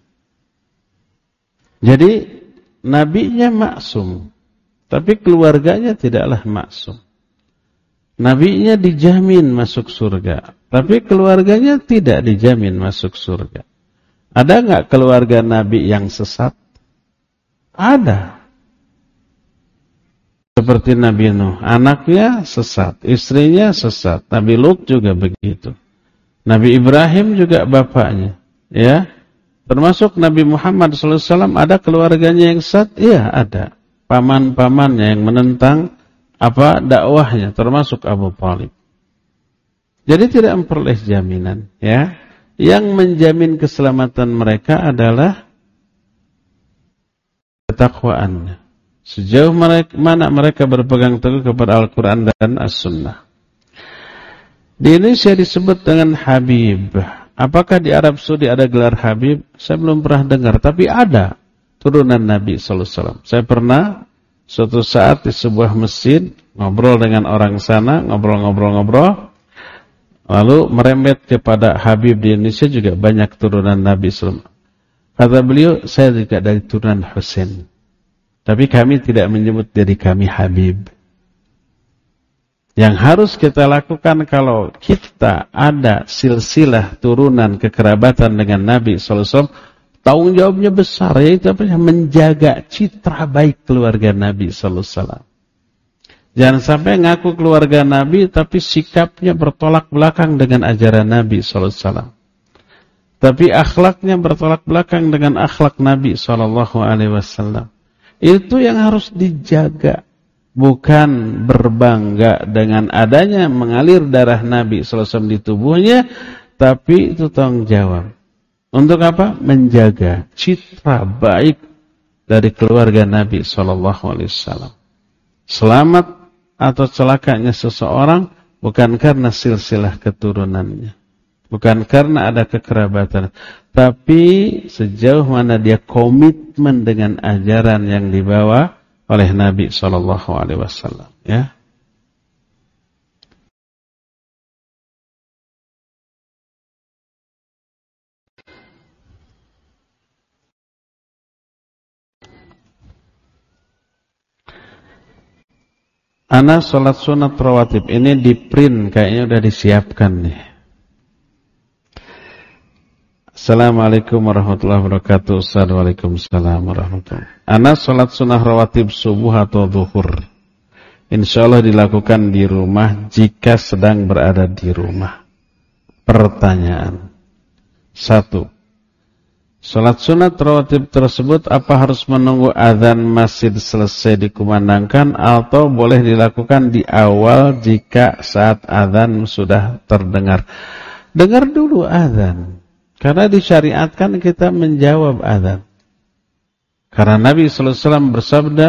Jadi nabinya maksum, tapi keluarganya tidaklah maksum. Nabinya dijamin masuk surga, tapi keluarganya tidak dijamin masuk surga. Ada enggak keluarga Nabi yang sesat? Ada. Seperti Nabi Nuh, anaknya sesat, istrinya sesat. Nabi Lut juga begitu. Nabi Ibrahim juga bapaknya, ya. Termasuk Nabi Muhammad SAW ada keluarganya yang sesat? Iya, ada. Paman-pamannya yang menentang dakwahnya, termasuk Abu Thalib. Jadi tidak memperoleh jaminan, ya. Yang menjamin keselamatan mereka adalah ketakwaannya. Sejauh mana mereka berpegang teguh kepada Al-Quran dan As-Sunnah. Di Indonesia disebut dengan Habib. Apakah di Arab Saudi ada gelar Habib? Saya belum pernah dengar, tapi ada turunan Nabi SAW. Saya pernah suatu saat di sebuah masjid ngobrol dengan orang sana, ngobrol-ngobrol, lalu merembet kepada Habib di Indonesia juga banyak turunan Nabi SAW. Kata beliau, saya juga dari turunan Husain. Tapi kami tidak menyebut diri kami Habib. Yang harus kita lakukan kalau kita ada silsilah turunan kekerabatan dengan Nabi SAW, tanggung jawabnya besar, yaitu menjaga citra baik keluarga Nabi SAW. Jangan sampai ngaku keluarga Nabi, tapi sikapnya bertolak belakang dengan ajaran Nabi SAW. Tapi akhlaknya bertolak belakang dengan akhlak Nabi SAW. Itu yang harus dijaga. Bukan berbangga dengan adanya mengalir darah Nabi SAW di tubuhnya, tapi itu tanggung jawab. Untuk apa? Menjaga citra baik dari keluarga Nabi SAW. Selamat atau celakanya seseorang bukan karena silsilah keturunannya, bukan karena ada kekerabatan, tapi sejauh mana dia komitmen dengan ajaran yang dibawa oleh Nabi SAW, ya. Ana sholat sunat rawatib ini di print, kayaknya udah disiapkan nih. Assalamualaikum warahmatullahi wabarakatuh. Waalaikumsalam warahmatullahi wabarakatuh. Ana sholat sunah rawatib subuh atau zuhur, insyaallah dilakukan di rumah jika sedang berada di rumah. Pertanyaan 1. Sholat sunat rawatib tersebut apa harus menunggu azan masjid selesai dikumandangkan atau boleh dilakukan di awal jika saat azan sudah terdengar? Dengar dulu azan, karena disyariatkan kita menjawab azan. Karena Nabi sallallahu alaihi wasallam bersabda,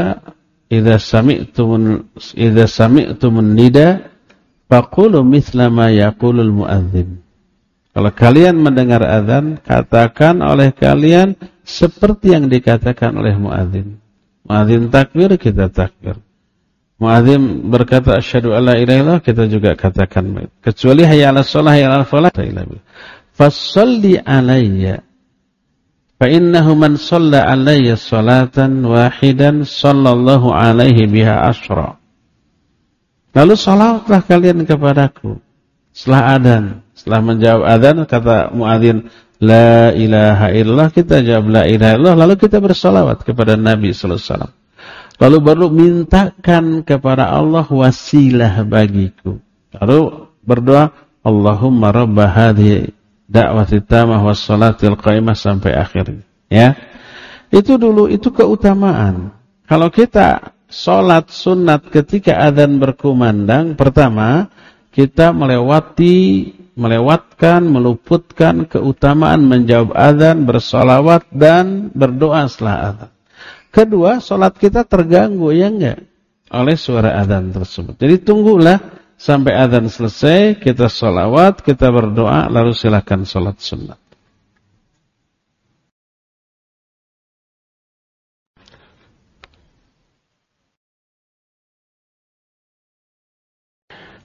"Idza sami'tumun nida faqulu mithla ma yaqulul muadzin." Kalau kalian mendengar azan, katakan oleh kalian seperti yang dikatakan oleh muadzin. Muadzin takbir, kita takbir. Muadzin berkata asyhadu alla ilaha illallah, kita juga katakan. Kecuali hayya 'alas shalah, hayya 'alal falah. Fasholli alayya fa innahu man shalla alayya salatan wahidan sallallahu alaihi biha asyra. Lalu salawatlah kalian kepadaku setelah adzan. Setelah menjawab adzan, kata muadzin la ilaha illallah, kita jawab la ilaha illallah, lalu kita bersalawat kepada Nabi sallallahu alaihi wasallam. Lalu baru mintakan kepada Allah wasilah bagiku. Lalu berdoa, Allahumma rabba hadhihi da'wati tamah was salatil qaimah sampai akhir. Ya. Itu dulu, itu keutamaan. Kalau kita salat sunat ketika adzan berkumandang, pertama kita meluputkan keutamaan menjawab azan, bersolawat dan berdoa setelah azan. Kedua, solat kita terganggu, ya enggak, oleh suara azan tersebut. Jadi tunggulah sampai azan selesai, kita solawat, kita berdoa, lalu silakan solat sunat.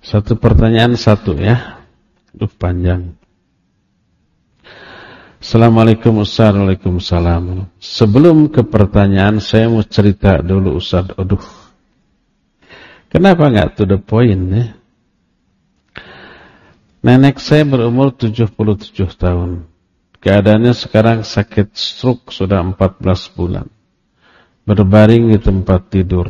Satu pertanyaan satu ya. Aduh panjang. Assalamualaikum Ustaz. Waalaikumsalam. Sebelum ke pertanyaan saya mau cerita dulu Ustaz. Aduh. Kenapa enggak to the point ya? Nenek saya berumur 77 tahun. Keadaannya sekarang sakit stroke sudah 14 bulan. Berbaring di tempat tidur.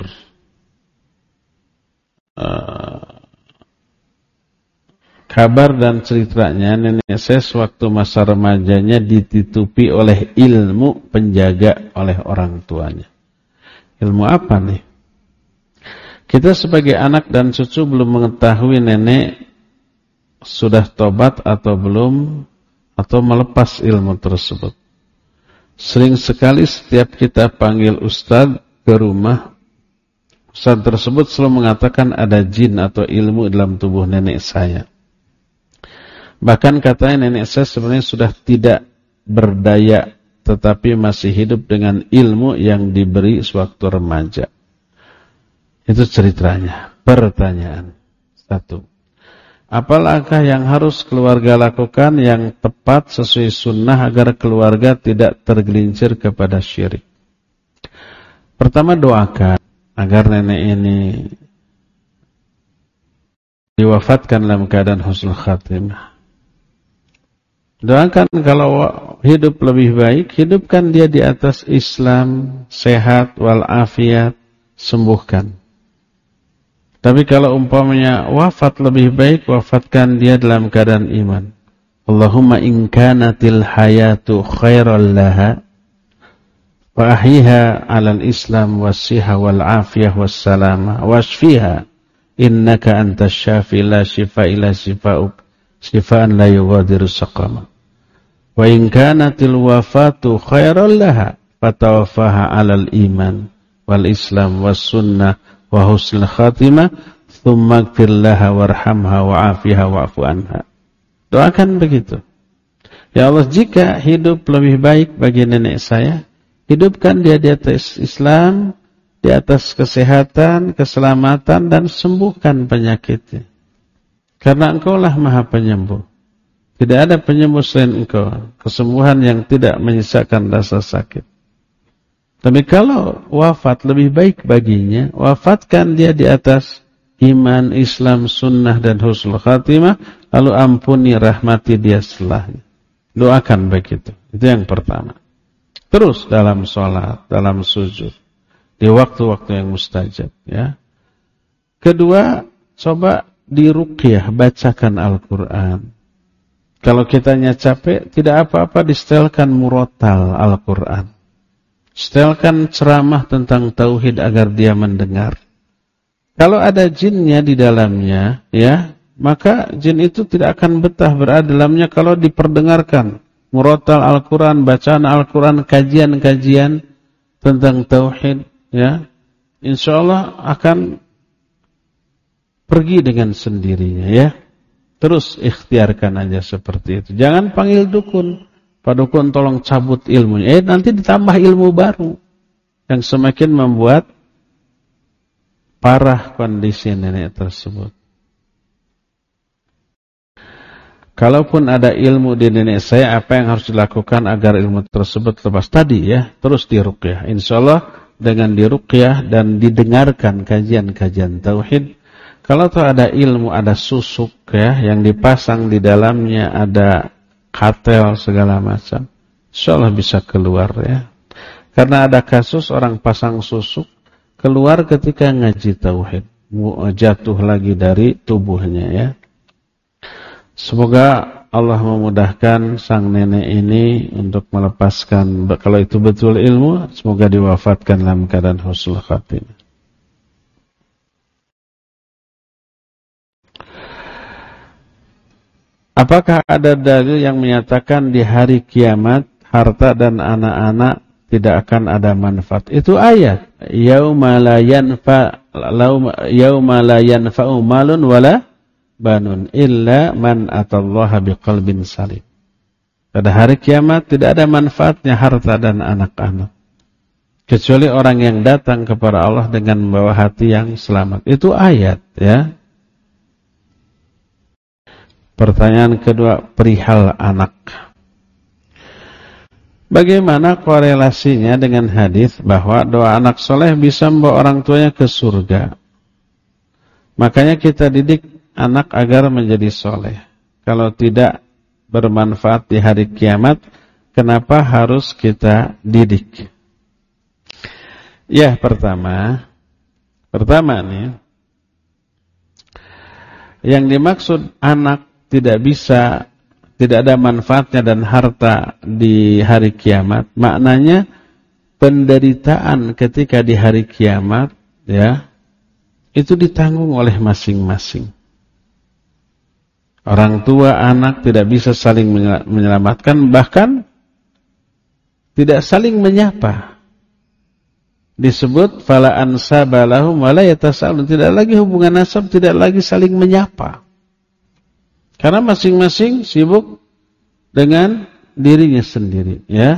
Kabar dan ceritanya nenek saya sewaktu masa remajanya dititupi oleh ilmu penjaga oleh orang tuanya. Ilmu apa nih? Kita sebagai anak dan cucu belum mengetahui nenek sudah tobat atau belum, atau melepas ilmu tersebut. Sering sekali setiap kita panggil ustaz ke rumah, ustaz tersebut selalu mengatakan ada jin atau ilmu dalam tubuh nenek saya. Bahkan katanya nenek saya sebenarnya sudah tidak berdaya, tetapi masih hidup dengan ilmu yang diberi sewaktu remaja. Itu ceritanya. Pertanyaan 1. Apa langkah yang harus keluarga lakukan yang tepat sesuai sunnah agar keluarga tidak tergelincir kepada syirik? Pertama, doakan agar nenek ini diwafatkan dalam keadaan husnul khatimah. Doakan kalau hidup lebih baik, hidupkan dia di atas Islam, sehat walafiat, sembuhkan. Tapi kalau umpamanya wafat lebih baik, wafatkan dia dalam keadaan iman. Allahumma in kanatil hayatu khairal laha wa ahyiha 'alal islam was-siha wal 'afiyah was-salamah washfiha innaka antasy syafi la shifaa illa shifaa'uk shifaan la yughadiru saqama. Wa in kanatil wafatu khairal laha fatawaffaha 'alal iman wal islam was sunnah wa husnul khatimah tsumma ighfir laha warhamha wa'afiha wa'fu anha. Doakan begitu. Ya Allah, jika hidup lebih baik bagi nenek saya, hidupkan dia di atas Islam, di atas kesehatan, keselamatan, dan sembuhkan penyakitnya. Karena Engkau lah Maha Penyembuh. Tidak ada penyembuh selain Engkau. Kesembuhan yang tidak menyisakan rasa sakit. Tapi kalau wafat lebih baik baginya, wafatkan dia di atas iman, Islam, sunnah, dan husnul khatimah, lalu ampuni, rahmati dia setelahnya. Doakan begitu. Itu yang pertama. Terus dalam sholat, dalam sujud, di waktu-waktu yang mustajab. Ya. Kedua, coba diruqyah, bacakan Al-Quran. Kalau kitanya capek, tidak apa-apa disetelkan murotal Al-Quran. Setelkan ceramah tentang tauhid agar dia mendengar. Kalau ada jinnya di dalamnya, ya, maka jin itu tidak akan betah berada dalamnya kalau diperdengarkan murotal Al-Quran, bacaan Al-Quran, kajian-kajian tentang tauhid, ya, insyaallah akan pergi dengan sendirinya, ya. Terus ikhtiarkan aja seperti itu. Jangan panggil dukun. Pak dukun tolong cabut ilmunya. Nanti ditambah ilmu baru yang semakin membuat parah kondisi nenek tersebut. Kalaupun ada ilmu di nenek saya, apa yang harus dilakukan agar ilmu tersebut lepas tadi, ya? Terus diruqyah. Insyaallah dengan diruqyah dan didengarkan kajian-kajian tauhid, kalau tuh ada ilmu, ada susuk, ya, yang dipasang di dalamnya, ada katel segala macam, insyaallah bisa keluar, ya. Karena ada kasus orang pasang susuk keluar ketika ngaji tauhid, jatuh lagi dari tubuhnya, ya. Semoga Allah memudahkan sang nenek ini untuk melepaskan, kalau itu betul ilmu, semoga diwafatkan dalam keadaan husnul khatimah. Apakah ada dalil yang menyatakan di hari kiamat harta dan anak-anak tidak akan ada manfaat? Itu ayat. Yauma la yanfa'u malun wala banun illa man atallaha biqalbin salim. Pada hari kiamat tidak ada manfaatnya harta dan anak-anak, kecuali orang yang datang kepada Allah dengan membawa hati yang selamat. Itu ayat, ya. Pertanyaan kedua, perihal anak. Bagaimana korelasinya dengan hadis bahwa doa anak soleh bisa membawa orang tuanya ke surga? Makanya kita didik anak agar menjadi soleh. Kalau tidak bermanfaat di hari kiamat, kenapa harus kita didik? Ya, pertama nih, yang dimaksud anak tidak ada manfaatnya dan harta di hari kiamat, maknanya penderitaan ketika di hari kiamat, ya, itu ditanggung oleh masing-masing. Orang tua, anak tidak bisa saling menyelamatkan, bahkan tidak saling menyapa. Disebut fala ansaba lahum wala yatasaalun, tidak lagi hubungan nasab, tidak lagi saling menyapa. Karena masing-masing sibuk dengan dirinya sendiri, ya.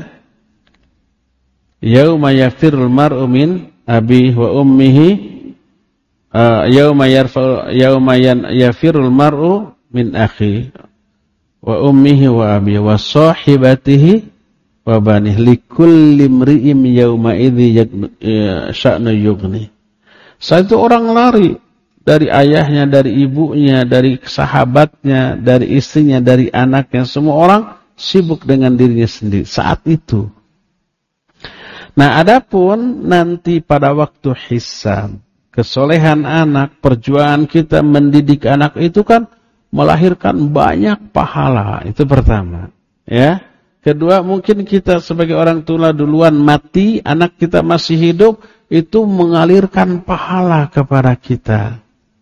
Yauma yafirul mar'u min abihi wa ummihi, yauma yafirul mar'u min akhihi wa ummihi wa abihi wa sahibatihi wa banih likulli imri'in yauma idzi sya'nu yughni. Saat itu orang lari dari ayahnya, dari ibunya, dari sahabatnya, dari istrinya, dari anaknya, semua orang sibuk dengan dirinya sendiri saat itu. Nah, adapun nanti pada waktu hisab, kesolehan anak, perjuangan kita mendidik anak itu kan melahirkan banyak pahala. Itu pertama, ya. Kedua, mungkin kita sebagai orang tua duluan mati, anak kita masih hidup, itu mengalirkan pahala kepada kita.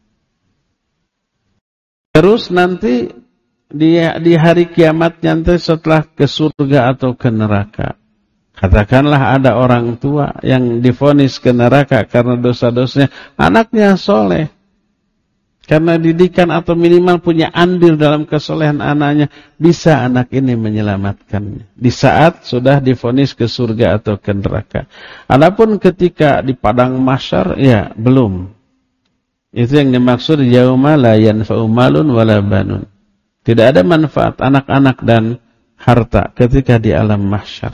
Terus nanti di hari kiamat nanti setelah ke surga atau ke neraka, katakanlah ada orang tua yang divonis ke neraka karena dosa-dosanya, anaknya soleh. Karena didikan atau minimal punya andil dalam kesolehan anaknya, bisa anak ini menyelamatkannya di saat sudah divonis ke surga atau ke neraka. Adapun ketika di padang mahsyar, ya belum. Itu yang dimaksud yauma la yanfa'u malun wala banun. Tidak ada manfaat anak-anak dan harta ketika di alam mahsyar.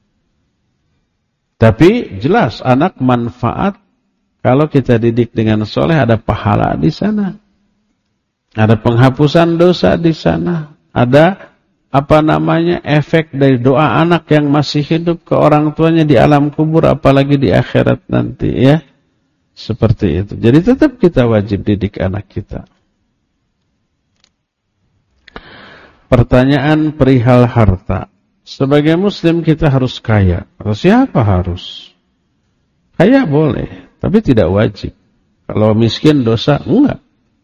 Tapi jelas anak manfaat kalau kita didik dengan soleh, ada pahala di sana. Ada penghapusan dosa di sana. Ada efek dari doa anak yang masih hidup ke orang tuanya di alam kubur, apalagi di akhirat nanti, ya. Seperti itu. Jadi tetap kita wajib didik anak kita. Pertanyaan perihal harta. Sebagai muslim kita harus kaya. Siapa harus? Kaya boleh, tapi tidak wajib. Kalau miskin dosa, enggak.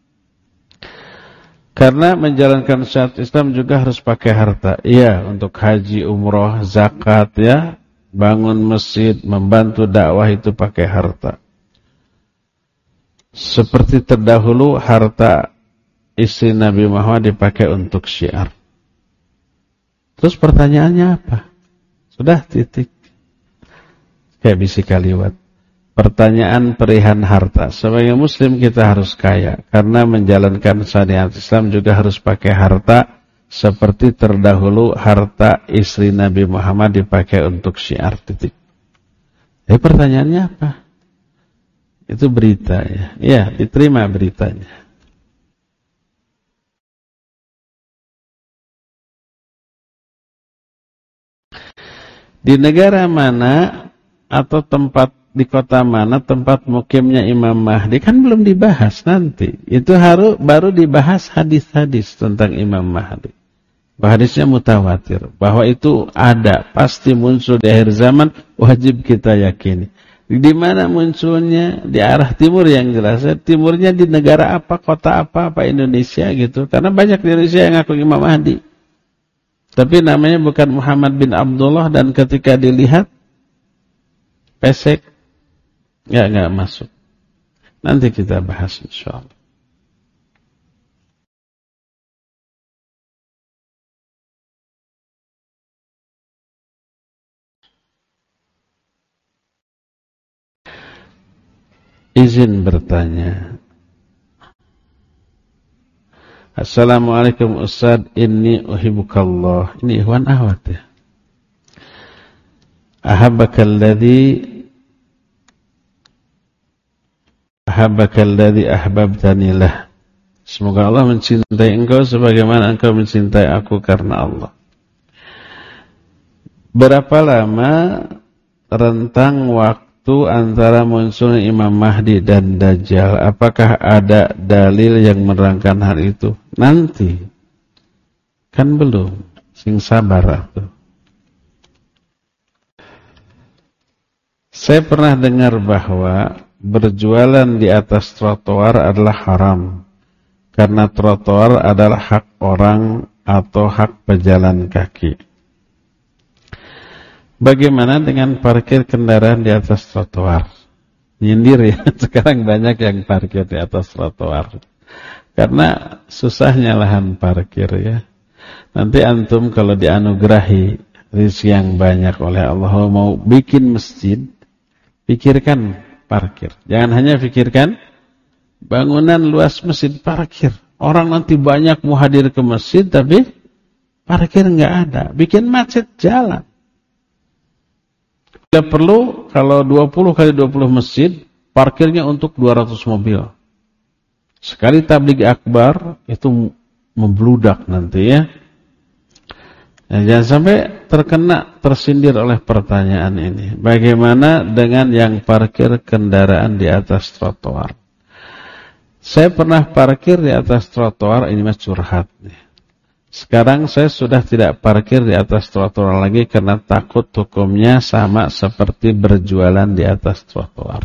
Karena menjalankan syariat Islam juga harus pakai harta. Iya, untuk haji, umroh, zakat, ya, bangun masjid, membantu dakwah itu pakai harta. Seperti terdahulu harta istri Nabi Muhammad dipakai untuk syiar. Terus pertanyaannya apa? Sudah titik. Kayak bisi kaliwat. Pertanyaan perihal harta. Sebagai muslim kita harus kaya. Karena menjalankan syariat Islam juga harus pakai harta. Seperti terdahulu harta istri Nabi Muhammad dipakai untuk syiar, titik. Jadi pertanyaannya apa? Itu berita, ya. Ya, diterima beritanya. Di negara mana atau tempat di kota mana tempat mukimnya Imam Mahdi kan belum dibahas nanti. Itu baru dibahas hadis-hadis tentang Imam Mahdi. Hadisnya mutawatir bahwa itu ada, pasti muncul di akhir zaman, wajib kita yakini. Di mana munculnya? Di arah timur yang jelas. Timurnya di negara apa, kota apa Indonesia gitu. Karena banyak di Indonesia yang ngaku Imam Mahdi. Tapi namanya bukan Muhammad bin Abdullah, dan ketika dilihat pesek, enggak masuk. Nanti kita bahas insyaallah. Izin bertanya. Assalamualaikum Ustaz, inni uhibbukallah. Ini ikhwan ahwat ya. Ahabbakalladzi ahbabtani lah. Semoga Allah mencintai engkau sebagaimana engkau mencintai aku karena Allah. Berapa lama rentang waktu antara munculnya Imam Mahdi dan Dajjal? Apakah ada dalil yang menerangkan hal itu? Nanti. Kan belum. Sing sabar atuh. Saya pernah dengar bahwa berjualan di atas trotoar adalah haram. Karena trotoar adalah hak orang atau hak pejalan kaki. Bagaimana dengan parkir kendaraan di atas trotoar? Nyindir ya, sekarang banyak yang parkir di atas trotoar. Karena susahnya lahan parkir ya. Nanti antum kalau dianugerahi rezeki yang banyak oleh Allah, mau bikin masjid, pikirkan parkir. Jangan hanya pikirkan bangunan luas masjid, parkir. Orang nanti banyak mau hadir ke masjid tapi parkir nggak ada. Bikin macet jalan. Bila perlu kalau 20 kali 20 masjid, parkirnya untuk 200 mobil. Sekali tabligh akbar itu membludak nanti ya. Nah, jangan sampai tersindir oleh pertanyaan ini. Bagaimana dengan yang parkir kendaraan di atas trotoar? Saya pernah parkir di atas trotoar, ini mas curhat nih. Sekarang saya sudah tidak parkir di atas trotoar lagi karena takut hukumnya sama seperti berjualan di atas trotoar.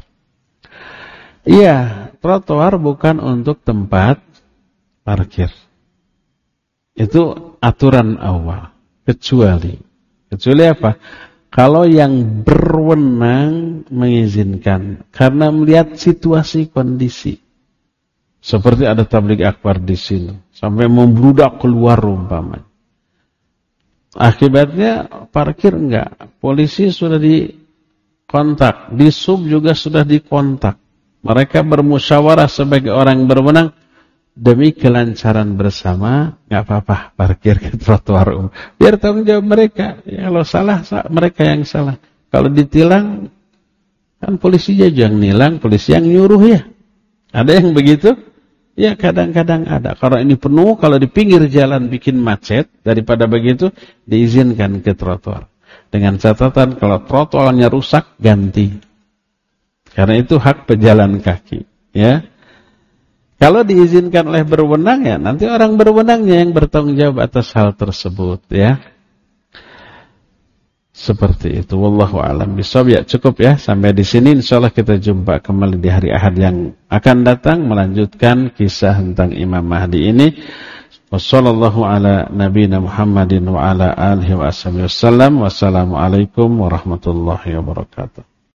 Iya, trotoar bukan untuk tempat parkir. Itu aturan awal. Kecuali apa? Kalau yang berwenang mengizinkan karena melihat situasi kondisi. Seperti ada tabligh akbar di sini sampai membludak keluar umpamanya. Akibatnya parkir enggak. Polisi sudah dikontak, di sub juga sudah dikontak. Mereka bermusyawarah sebagai orang berwenang. Demi kelancaran bersama, nggak apa-apa parkir ke trotoar umum. Biar tanggung jawab mereka. Ya, kalau salah, mereka yang salah. Kalau ditilang, kan polisi aja yang nilang, polisi yang nyuruh ya. Ada yang begitu? Ya kadang-kadang ada. Kalau ini penuh, kalau di pinggir jalan bikin macet, daripada begitu, diizinkan ke trotoar. Dengan catatan, kalau trotoarnya rusak, ganti. Karena itu hak pejalan kaki. Ya. Kalau diizinkan oleh berwenang ya nanti orang berwenangnya yang bertanggung jawab atas hal tersebut ya. Seperti itu. Wallahu a'lam bishawab. Ya cukup ya sampai di sini. Insyaallah kita jumpa kembali di hari Ahad yang akan datang melanjutkan kisah tentang Imam Mahdi ini. Wassallallahu ala nabiyina Muhammadin wa ala alihi wa ashabihi wasallam. Wassalamualaikum warahmatullahi wabarakatuh.